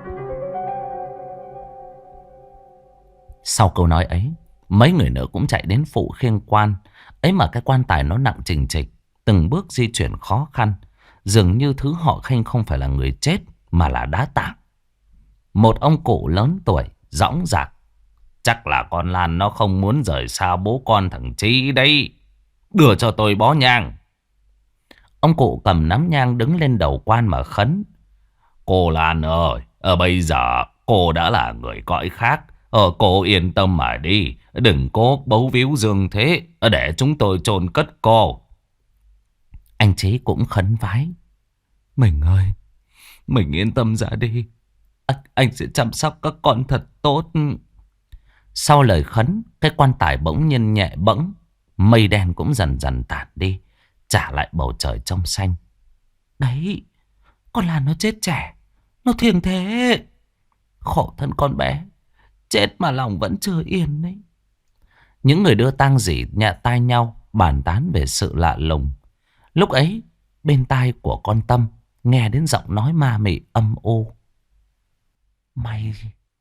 Sau câu nói ấy, mấy người nữa cũng chạy đến phụ khiêng quan. Ấy mà cái quan tài nó nặng chình chịch, từng bước di chuyển khó khăn, dường như thứ họ khênh không phải là người chết mà là đá tảng. Một ông cụ lớn tuổi dõng dạc: chắc là con Lan nó không muốn rời xa bố con thằng Chí đấy. Đưa cho tôi bó nhang. Ông cụ cầm nắm nhang đứng lên đầu quan mà khấn. Cô Lan ơi, ở bây giờ cô đã là người cõi khác. Ờ, cô yên tâm mà đi, đừng cố bấu víu dương thế, để chúng tôi chôn cất cô. Anh Chí cũng khấn vái. Mình ơi, mình yên tâm ra đi, anh, anh sẽ chăm sóc các con thật tốt. Sau lời khấn, cái quan tài bỗng nhiên nhẹ bẫng, mây đen cũng dần dần tản đi, trả lại bầu trời trong xanh. Đấy, con Lan nó chết trẻ, nó thiêng thế. Khổ thân con bé, chết mà lòng vẫn chưa yên đấy. Những người đưa tang rỉ nhẹ tai nhau bàn tán về sự lạ lùng. Lúc ấy, bên tai của con Tâm nghe đến giọng nói ma mị âm u. Mày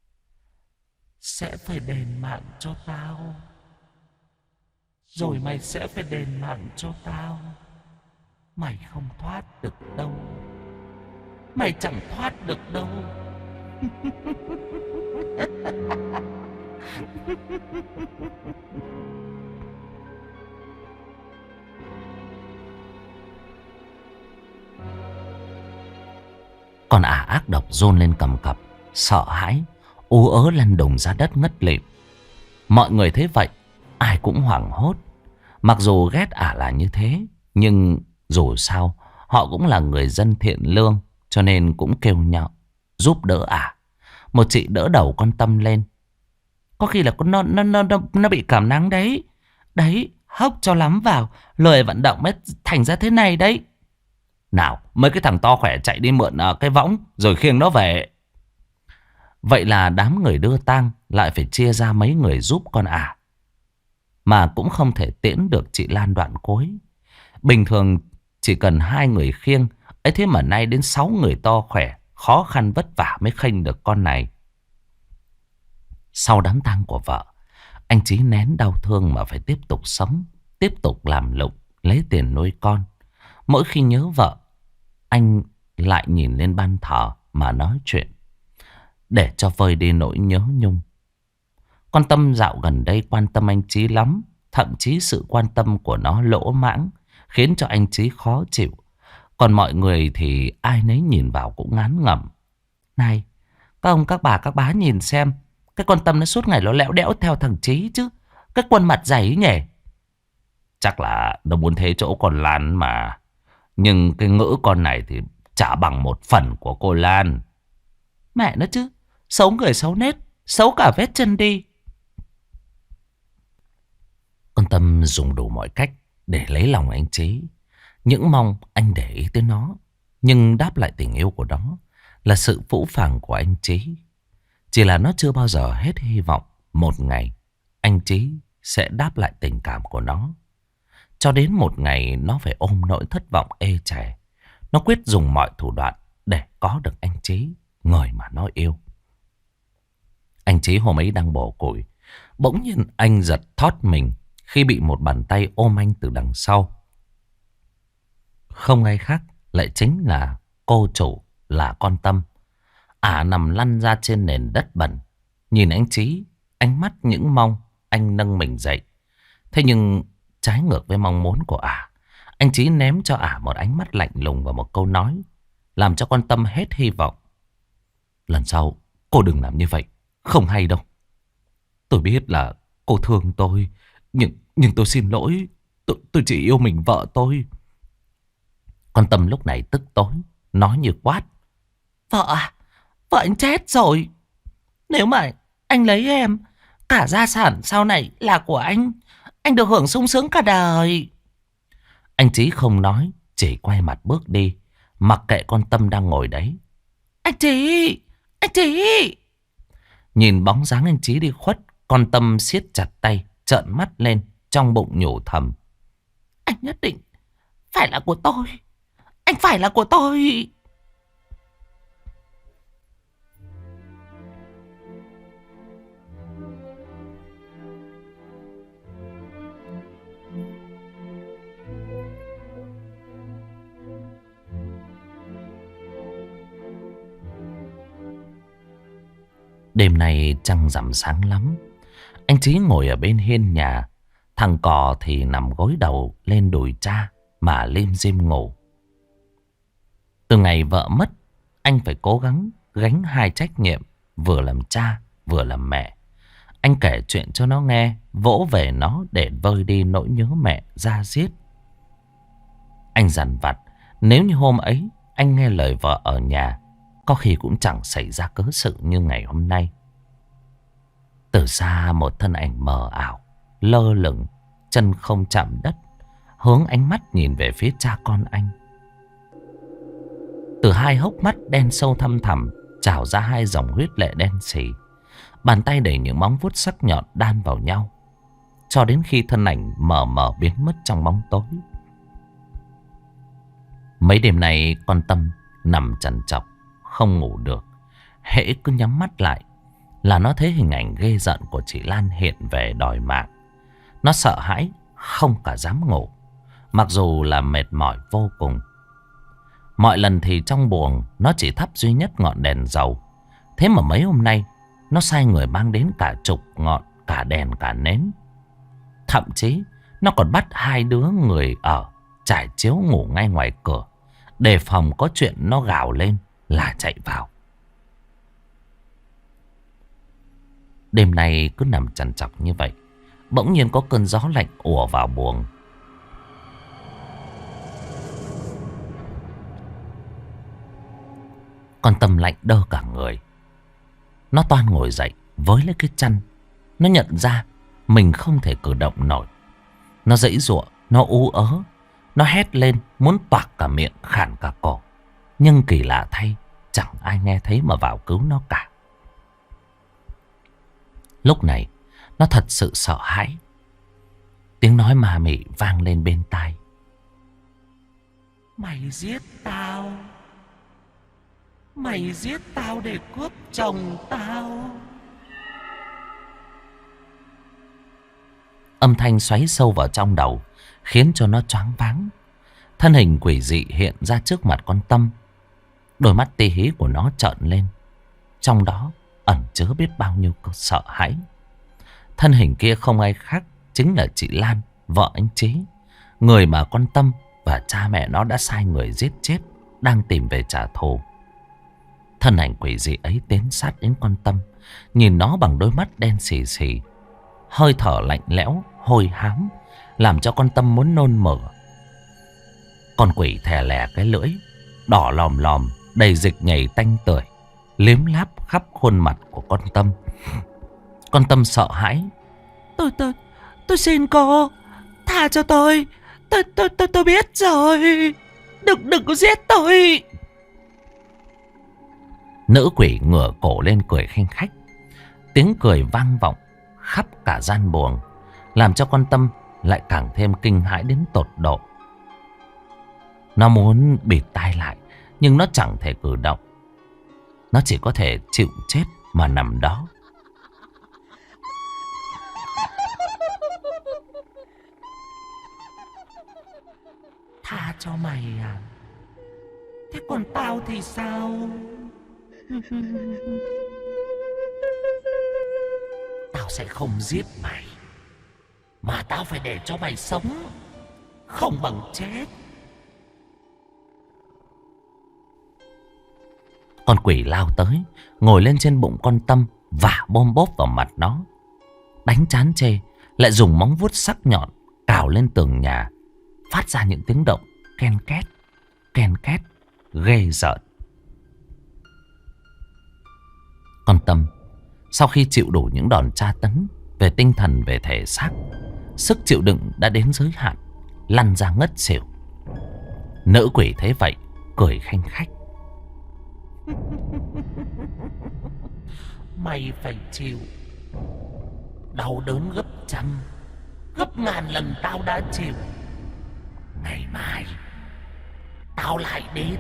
sẽ phải đền mạng cho tao, rồi mày sẽ phải đền mạng cho tao. Mày không thoát được đâu, mày chẳng thoát được đâu. Con ả ác độc rôn lên cầm cập, sợ hãi, ú ớ lăn đùng ra đất ngất lịm. Mọi người thấy vậy, ai cũng hoảng hốt. Mặc dù ghét ả là như thế, nhưng dù sao họ cũng là người dân thiện lương, cho nên cũng kêu nhau giúp đỡ ả. Một chị đỡ đầu con Tâm lên. Có khi là con nó nó nó nó, nó bị cảm nắng đấy. Đấy, hốc cho lắm vào, lười vận động mới thành ra thế này đấy. Nào, mấy cái thằng to khỏe chạy đi mượn uh, cái võng rồi khiêng nó về. Vậy là đám người đưa tang lại phải chia ra mấy người giúp con ả, mà cũng không thể tiễn được chị Lan đoạn cuối. Bình thường chỉ cần hai người khiêng, ấy thế mà nay đến sáu người to khỏe, khó khăn vất vả mới khênh được con này. Sau đám tang của vợ, anh Chí nén đau thương mà phải tiếp tục sống, tiếp tục làm lụng, lấy tiền nuôi con. Mỗi khi nhớ vợ, anh lại nhìn lên ban thờ mà nói chuyện, để cho vơi đi nỗi nhớ nhung. Con Tâm dạo gần đây quan tâm anh Chí lắm. Thậm chí sự quan tâm của nó lỗ mãng, khiến cho anh Chí khó chịu. Còn mọi người thì ai nấy nhìn vào cũng ngán ngẩm. Này, các ông các bà các bá nhìn xem, cái con Tâm nó suốt ngày nó lẽo đẽo theo thằng Chí chứ. Cái quân mặt dày ấy nhỉ. Chắc là nó muốn thế chỗ con Lan mà. Nhưng cái ngữ con này thì chả bằng một phần của cô Lan. Mẹ nó chứ, xấu người xấu nết, xấu cả vết chân đi. Con Tâm dùng đủ mọi cách để lấy lòng anh Chí, những mong anh để ý tới nó. Nhưng đáp lại tình yêu của nó là sự phũ phàng của anh Chí. Chỉ là nó chưa bao giờ hết hy vọng một ngày anh Chí sẽ đáp lại tình cảm của nó. Cho đến một ngày nó phải ôm nỗi thất vọng ê chề, nó quyết dùng mọi thủ đoạn để có được anh Chí, người mà nó yêu. Anh Chí hôm ấy đang bổ củi, bỗng nhiên anh giật thót mình khi bị một bàn tay ôm anh từ đằng sau. Không ai khác lại chính là cô chủ, là con Tâm. Ả nằm lăn ra trên nền đất bẩn, nhìn anh Chí, ánh mắt những mong anh nâng mình dậy. Thế nhưng trái ngược với mong muốn của Ả, anh Chí ném cho Ả một ánh mắt lạnh lùng và một câu nói làm cho con Tâm hết hy vọng. Lần sau cô đừng làm như vậy, không hay đâu. Tôi biết là cô thương tôi, nhưng nhưng tôi xin lỗi, tôi, tôi chỉ yêu mình vợ tôi. Con Tâm lúc này tức tối, nói như quát. Vợ à? Vợ anh chết rồi. Nếu mà anh lấy em, cả gia sản sau này là của anh. Anh được hưởng sung sướng cả đời. Anh Chí không nói, chỉ quay mặt bước đi, mặc kệ con Tâm đang ngồi đấy. Anh Chí! Anh Chí! Nhìn bóng dáng anh Chí đi khuất, con Tâm siết chặt tay, trợn mắt lên, trong bụng nhủ thầm. Anh nhất định phải là của tôi. Anh phải là của tôi. Đêm nay trăng rằm sáng lắm. Anh Chí ngồi ở bên hiên nhà, thằng Cò thì nằm gối đầu lên đùi cha mà lim dim ngủ. Từ ngày vợ mất, anh phải cố gắng gánh hai trách nhiệm, vừa làm cha vừa làm mẹ. Anh kể chuyện cho nó nghe, vỗ về nó để vơi đi nỗi nhớ mẹ da diết. Anh dằn vặt, nếu như hôm ấy anh nghe lời vợ ở nhà, có khi cũng chẳng xảy ra cớ sự như ngày hôm nay. Từ xa một thân ảnh mờ ảo, lơ lửng, chân không chạm đất, hướng ánh mắt nhìn về phía cha con anh. Từ hai hốc mắt đen sâu thăm thẳm trào ra hai dòng huyết lệ đen sì. Bàn tay đầy những móng vuốt sắc nhọn đan vào nhau, cho đến khi thân ảnh mờ mờ biến mất trong bóng tối. Mấy đêm nay con Tâm nằm trằn trọc, không ngủ được. Hễ cứ nhắm mắt lại là nó thấy hình ảnh ghê rợn của chị Lan hiện về đòi mạng. Nó sợ hãi, không cả dám ngủ, mặc dù là mệt mỏi vô cùng. Mọi lần thì trong buồng nó chỉ thắp duy nhất ngọn đèn dầu. Thế mà mấy hôm nay nó sai người mang đến cả chục ngọn, cả đèn cả nến. Thậm chí nó còn bắt hai đứa người ở trải chiếu ngủ ngay ngoài cửa, đề phòng có chuyện nó gào lên là chạy vào. Đêm nay cứ nằm trằn trọc như vậy, bỗng nhiên có cơn gió lạnh ùa vào buồng. Con Tâm lạnh đơ cả người. Nó toan ngồi dậy với lấy cái chăn. Nó nhận ra mình không thể cử động nổi. Nó giãy giụa, nó ú ớ, nó hét lên muốn toạc cả miệng, khản cả cổ. Nhưng kỳ lạ thay, chẳng ai nghe thấy mà vào cứu nó cả. Lúc này nó thật sự sợ hãi. Tiếng nói ma mị vang lên bên tai. Mày giết tao. Mày giết tao để cướp chồng tao. Âm thanh xoáy sâu vào trong đầu, khiến cho nó choáng váng. Thân hình quỷ dị hiện ra trước mặt con Tâm. Đôi mắt tê hí của nó trợn lên, trong đó ẩn chứa biết bao nhiêu sợ hãi. Thân hình kia không ai khác chính là chị Lan, vợ anh Trí, người mà con Tâm và cha mẹ nó đã sai người giết chết, đang tìm về trả thù. Thân ảnh quỷ dị ấy tiến sát đến con Tâm, nhìn nó bằng đôi mắt đen xì xì, hơi thở lạnh lẽo, hôi hám, làm cho con Tâm muốn nôn mửa. Con quỷ thè lè cái lưỡi, đỏ lòm lòm, đầy dịch nhầy tanh tưởi, liếm láp khắp khuôn mặt của con Tâm. Con Tâm sợ hãi. Tôi, tôi, tôi xin cô, tha cho tôi. Tôi, tôi, tôi, tôi biết rồi. Đừng, đừng có giết tôi. Nữ quỷ ngửa cổ lên cười khanh khách. Tiếng cười vang vọng khắp cả gian buồng, làm cho con Tâm lại càng thêm kinh hãi đến tột độ. Nó muốn bịt tai lại, nhưng nó chẳng thể cử động. Nó chỉ có thể chịu chết mà nằm đó. Tha cho mày à? Thế còn tao thì sao? Tao sẽ không giết mày, mà tao phải để cho mày sống, không bằng chết. Con quỷ lao tới, ngồi lên trên bụng con Tâm, vả bôm bốp vào mặt nó. Đánh chán chê, lại dùng móng vuốt sắc nhọn cào lên tường nhà, phát ra những tiếng động ken két, ken két, ghê rợn. Con Tâm sau khi chịu đủ những đòn tra tấn về tinh thần, về thể xác, sức chịu đựng đã đến giới hạn, lăn ra ngất xỉu. Nữ quỷ thấy vậy cười khanh khách. Mày phải chịu đau đớn gấp trăm, gấp ngàn lần tao đã chịu. Ngày mai tao lại đến.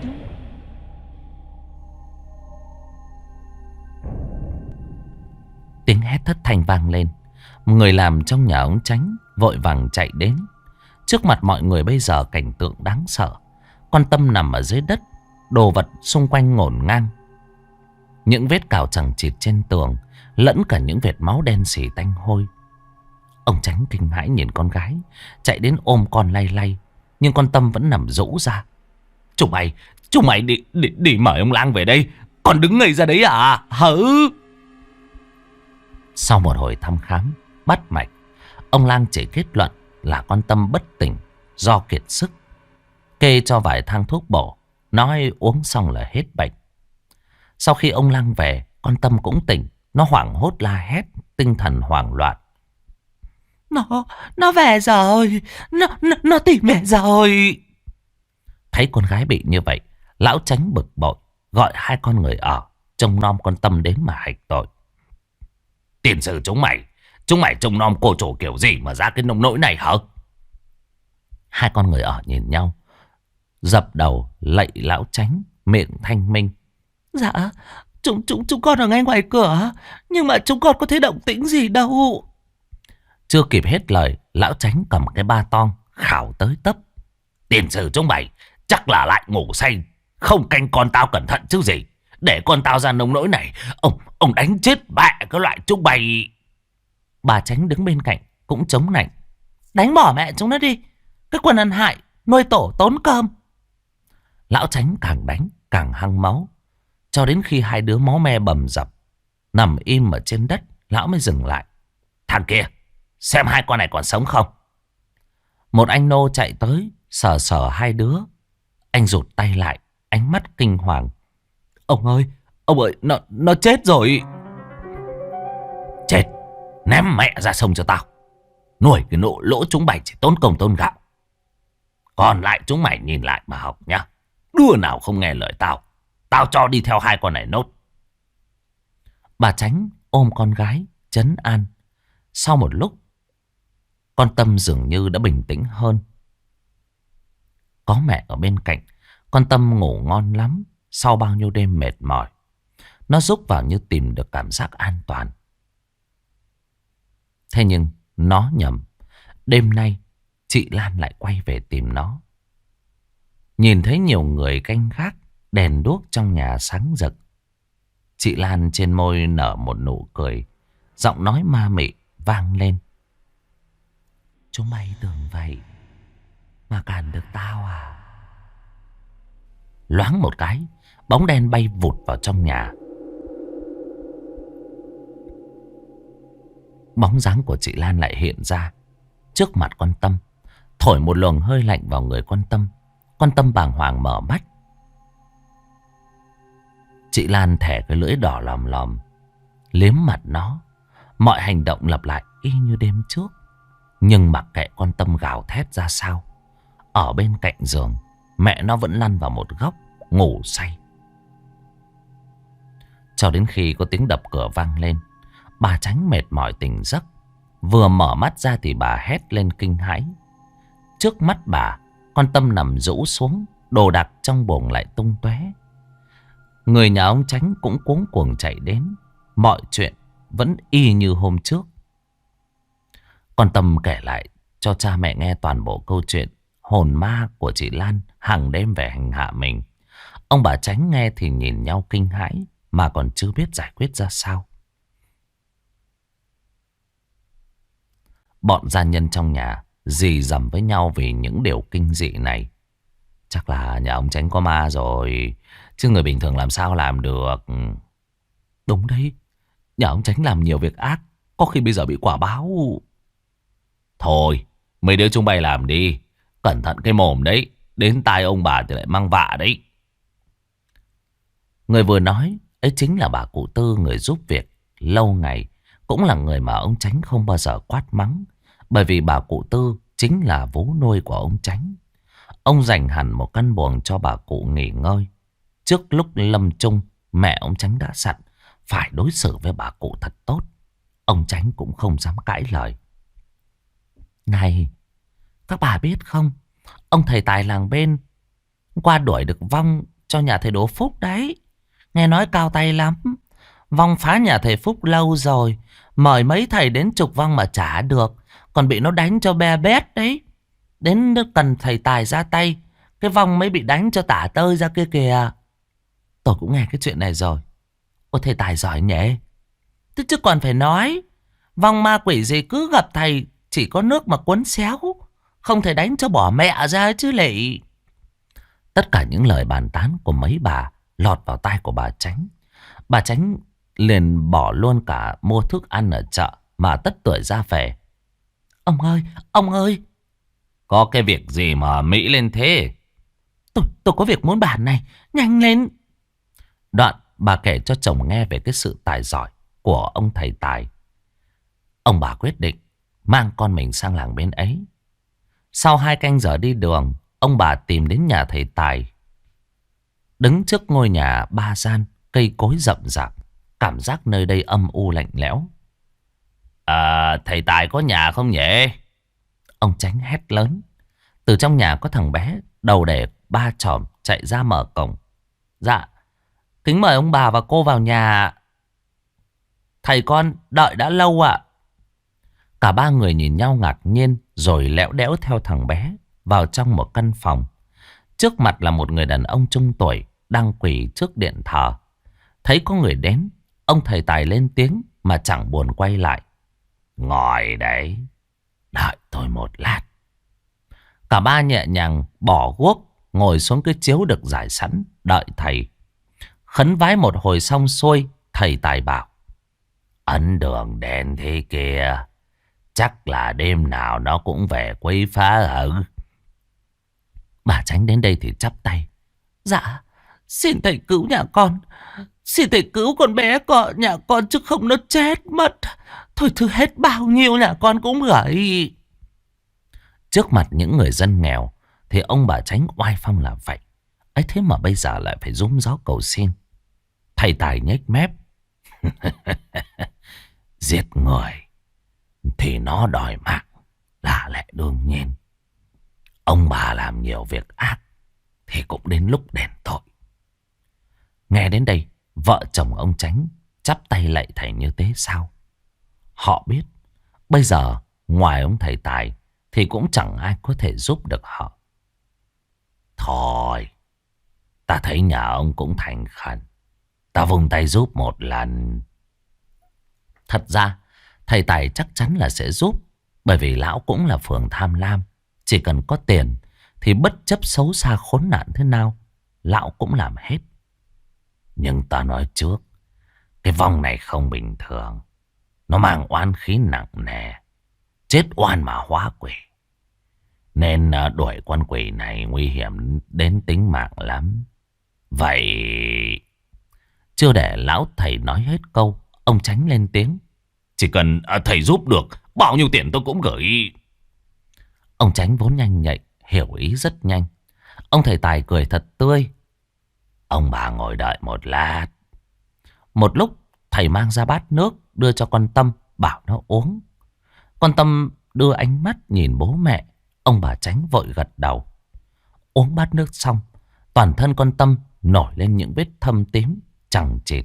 Tiếng hét thất thanh vang lên. Người làm trong nhà ông Chánh vội vàng chạy đến. Trước mặt mọi người bây giờ cảnh tượng đáng sợ. Con Tâm nằm ở dưới đất, đồ vật xung quanh ngổn ngang. Những vết cào chằng chịt trên tường, lẫn cả những vệt máu đen xì tanh hôi. Ông Chánh kinh hãi nhìn con gái, chạy đến ôm con lay lay. Nhưng con Tâm vẫn nằm rũ ra. Chúng mày, chúng mày đi, đi, đi mời ông Lang về đây. Còn đứng ngây ra đấy à? Hử? Sau một hồi thăm khám, bắt mạch, ông Lang chỉ kết luận là con Tâm bất tỉnh do kiệt sức. Kê cho vài thang thuốc bổ, nói uống xong là hết bệnh. Sau khi ông Lang về, con Tâm cũng tỉnh. Nó hoảng hốt la hét, tinh thần hoảng loạn. Nó, nó về rồi, nó, nó, nó tìm về rồi. Thấy con gái bị như vậy, lão Chánh bực bội, gọi hai con người ở, trông nom con Tâm đến mà hạch tội. Tiền sử chúng mày, chúng mày trông nom cô chủ kiểu gì mà ra cái nông nỗi này hả? Hai con người ở nhìn nhau, dập đầu lạy lão Chánh, miệng thanh minh. Dạ, chúng, chúng, chúng con ở ngay ngoài cửa, nhưng mà chúng con có thấy động tĩnh gì đâu. Chưa kịp hết lời, lão Chánh cầm cái ba toang khảo tới tấp. Tiền sử chúng mày chắc là lại ngủ say, không canh con tao cẩn thận chứ gì. Để con tao ra nông nỗi này, ông ông đánh chết mẹ cái loại chúng mày. Bà Chánh đứng bên cạnh cũng chống nạnh. Đánh bỏ mẹ chúng nó đi, cái quần ăn hại, nuôi tổ tốn cơm. Lão Chánh càng đánh càng hăng máu, cho đến khi hai đứa máu me bầm dập nằm im ở trên đất, lão mới dừng lại. Thằng kia, xem hai con này còn sống không. Một anh nô chạy tới, sờ sờ hai đứa. Anh rụt tay lại, ánh mắt kinh hoàng. Ông ơi, ông ơi, nó, nó chết rồi. Chết, ném mẹ ra sông cho tao. Nuôi cái nộ lỗ chúng mày chỉ tốn công tốn gạo. Còn lại chúng mày nhìn lại mà học nhá. Đứa nào không nghe lời tao, tao cho đi theo hai con này nốt. Bà Chánh ôm con gái trấn an. Sau một lúc, con Tâm dường như đã bình tĩnh hơn. Có mẹ ở bên cạnh, con Tâm ngủ ngon lắm. Sau bao nhiêu đêm mệt mỏi, nó rúc vào như tìm được cảm giác an toàn. Thế nhưng nó nhầm. Đêm nay chị Lan lại quay về tìm nó. Nhìn thấy nhiều người canh gác, đèn đuốc trong nhà sáng rực, chị Lan trên môi nở một nụ cười, giọng nói ma mị vang lên. Chúng mày tưởng vậy mà cản được tao à? Loáng một cái, bóng đen bay vụt vào trong nhà. Bóng dáng của chị Lan lại hiện ra trước mặt con Tâm, thổi một luồng hơi lạnh vào người con Tâm. Con Tâm bàng hoàng mở mắt. Chị Lan thẻ cái lưỡi đỏ lòm lòm, liếm mặt nó. Mọi hành động lặp lại y như đêm trước. Nhưng mặc kệ con Tâm gào thét ra sao, ở bên cạnh giường, mẹ nó vẫn lăn vào một góc, ngủ say. Cho đến khi có tiếng đập cửa vang lên, bà Tránh mệt mỏi tỉnh giấc. Vừa mở mắt ra thì bà hét lên kinh hãi. Trước mắt bà, con Tâm nằm rũ xuống, đồ đạc trong buồng lại tung tóe. Người nhà ông Tránh cũng cuống cuồng chạy đến. Mọi chuyện vẫn y như hôm trước. Con Tâm kể lại cho cha mẹ nghe toàn bộ câu chuyện hồn ma của chị Lan hàng đêm về hành hạ mình. Ông bà Tránh nghe thì nhìn nhau kinh hãi, mà còn chưa biết giải quyết ra sao. Bọn gia nhân trong nhà rì rầm với nhau vì những điều kinh dị này. Chắc là nhà ông Tránh có ma rồi, chứ người bình thường làm sao làm được. Đúng đấy, nhà ông Tránh làm nhiều việc ác, có khi bây giờ bị quả báo. Thôi, mấy đứa chúng bay làm đi, cẩn thận cái mồm đấy, đến tai ông bà thì lại mang vạ đấy. Người vừa nói ấy chính là bà cụ Tư, người giúp việc lâu ngày, cũng là người mà ông Tránh không bao giờ quát mắng. Bởi vì bà cụ Tư chính là vú nuôi của ông Tránh. Ông dành hẳn một căn buồng cho bà cụ nghỉ ngơi. Trước lúc lâm chung, mẹ ông Tránh đã dặn phải đối xử với bà cụ thật tốt. Ông Tránh cũng không dám cãi lời. Này, các bà biết không, ông thầy tài làng bên qua đuổi được vong cho nhà thầy Đỗ Phúc đấy. Nghe nói cao tay lắm. Vong phá nhà thầy Phúc lâu rồi, mời mấy thầy đến trục vong mà chả được, còn bị nó đánh cho be bét đấy. Đến nước cần thầy tài ra tay, cái vong mới bị đánh cho tả tơi ra kia kìa. Tôi cũng nghe cái chuyện này rồi. Ôi thầy tài giỏi nhỉ. Thế chứ còn phải nói, vong ma quỷ gì cứ gặp thầy chỉ có nước mà cuốn xéo, không thể đánh cho bỏ mẹ ra chứ lị. Tất cả những lời bàn tán của mấy bà lọt vào tai của bà Tránh. Bà Tránh liền bỏ luôn cả mua thức ăn ở chợ mà tất tưởi ra về. Ông ơi, ông ơi. Có cái việc gì mà mỹ lên thế? Tôi, tôi có việc muốn bàn này, nhanh lên. Đoạn bà kể cho chồng nghe về cái sự tài giỏi của ông thầy tài. Ông bà quyết định mang con mình sang làng bên ấy. Sau hai canh giờ đi đường, ông bà tìm đến nhà thầy tài. Đứng trước ngôi nhà ba gian, cây cối rậm rạp, cảm giác nơi đây âm u lạnh lẽo. À, thầy tài có nhà không nhỉ? Ông Tránh hét lớn. Từ trong nhà có thằng bé đầu để ba chòm chạy ra mở cổng. Dạ, kính mời ông bà và cô vào nhà. Thầy con đợi đã lâu ạ. Cả ba người nhìn nhau ngạc nhiên, rồi lẽo đẽo theo thằng bé vào trong một căn phòng. Trước mặt là một người đàn ông trung tuổi đang quỳ trước điện thờ. Thấy có người đến, ông thầy tài lên tiếng mà chẳng buồn quay lại. Ngồi đấy, đợi tôi một lát. Cả ba nhẹ nhàng bỏ guốc, ngồi xuống cái chiếu được rải sẵn, đợi thầy. Khấn vái một hồi xong xuôi, thầy tài bảo. Ấn đường đèn thế kia, chắc là đêm nào nó cũng về quấy phá hử. Bà Tránh đến đây thì chắp tay. Dạ, xin thầy cứu nhà con. Xin thầy cứu con bé của nhà con chứ không nó chết mất. Thôi thứ hết bao nhiêu nhà con cũng gửi. Trước mặt những người dân nghèo thì ông bà Tránh oai phong là vậy. Ấy thế mà bây giờ lại phải rúm gió cầu xin. Thầy tài nhếch mép. Giết người thì nó đòi mạng là lẽ đương nhiên. Ông bà làm nhiều việc ác thì cũng đến lúc đền tội. Nghe đến đây, vợ chồng ông Tránh chắp tay lạy thầy như thế sao. Họ biết bây giờ ngoài ông thầy tài thì cũng chẳng ai có thể giúp được họ. Thôi, ta thấy nhà ông cũng thành khẩn, ta vung tay giúp một lần. Thật ra thầy Tài chắc chắn là sẽ giúp, bởi vì lão cũng là phường tham lam. Chỉ cần có tiền thì bất chấp xấu xa khốn nạn thế nào, lão cũng làm hết. Nhưng ta nói trước, cái vong này không bình thường. Nó mang oán khí nặng nề, chết oan mà hóa quỷ. Nên đuổi con quỷ này nguy hiểm đến tính mạng lắm. Vậy... Chưa để lão thầy nói hết câu, ông Chánh lên tiếng. Chỉ cần à, thầy giúp được, bao nhiêu tiền tôi cũng gửi. Ông Chánh vốn nhanh nhạy, hiểu ý rất nhanh. Ông thầy Tài cười thật tươi. Ông bà ngồi đợi một lát. Một lúc thầy mang ra bát nước đưa cho con Tâm, bảo nó uống. Con Tâm đưa ánh mắt nhìn bố mẹ. Ông bà Chánh vội gật đầu. Uống bát nước xong, toàn thân con Tâm nổi lên những vết thâm tím chằng chịt.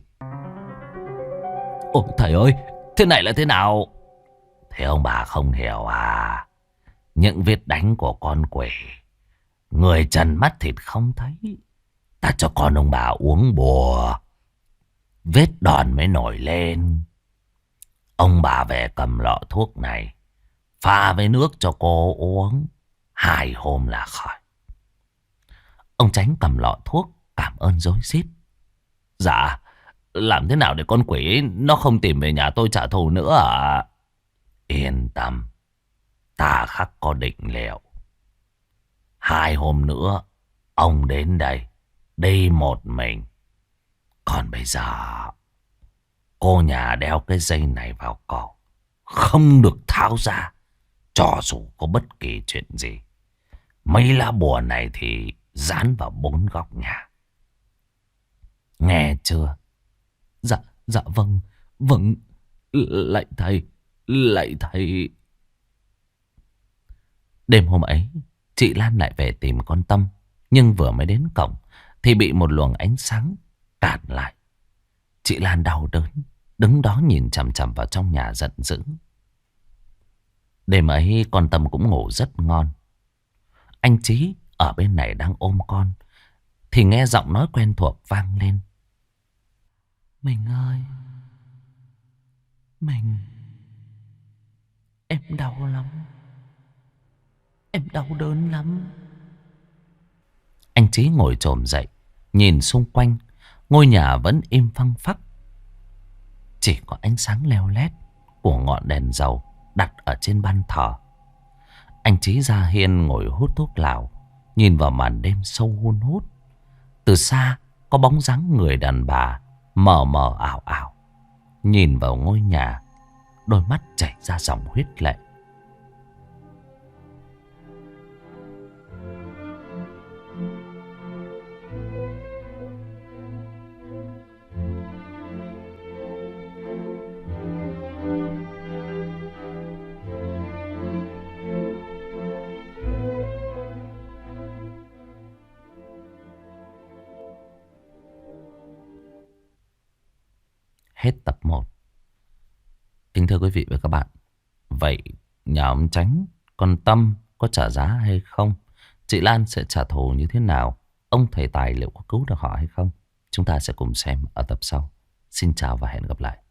Ôi thầy ơi, thế này là thế nào? Thế ông bà không hiểu à? Những vết đánh của con quỷ, người trần mắt thịt không thấy. Ta cho con ông bà uống bùa, vết đòn mới nổi lên. Ông bà về cầm lọ thuốc này, pha với nước cho cô uống, hai hôm là khỏi. Ông Chánh cầm lọ thuốc, cảm ơn rối rít. Dạ, làm thế nào để con quỷ ấy, nó không tìm về nhà tôi trả thù nữa à? Yên tâm, ta khắc có định liệu. Hai hôm nữa, ông đến đây, đi một mình. Còn bây giờ, cô nhà đeo cái dây này vào cổ, không được tháo ra, cho dù có bất kỳ chuyện gì. Mấy lá bùa này thì dán vào bốn góc nhà. Nghe chưa? Dạ, dạ vâng, vâng. Lạy thầy, lạy thầy. Đêm hôm ấy, chị Lan lại về tìm con Tâm. Nhưng vừa mới đến cổng thì bị một luồng ánh sáng cản lại. Chị Lan đau đớn, đứng đó nhìn chằm chằm vào trong nhà giận dữ. Đêm ấy con Tâm cũng ngủ rất ngon. Anh Chí ở bên này đang ôm con thì nghe giọng nói quen thuộc vang lên. Mình ơi, mình, em đau lắm, em đau đớn lắm. Anh Chí ngồi chồm dậy, nhìn xung quanh. Ngôi nhà vẫn im phăng phắc, chỉ có ánh sáng leo lét của ngọn đèn dầu đặt ở trên ban thờ. Anh Chí ra hiên ngồi hút thuốc lào, nhìn vào màn đêm sâu hun hút. Từ xa có bóng dáng người đàn bà mờ mờ ảo ảo, nhìn vào ngôi nhà, đôi mắt chảy ra dòng huyết lệ. Hết tập một. Kính thưa quý vị và các bạn, vậy nhà ông Chánh, con Tâm có trả giá hay không? Chị Lan sẽ trả thù như thế nào? Ông thầy Tài liệu có cứu được họ hay không? Chúng ta sẽ cùng xem ở tập sau. Xin chào và hẹn gặp lại.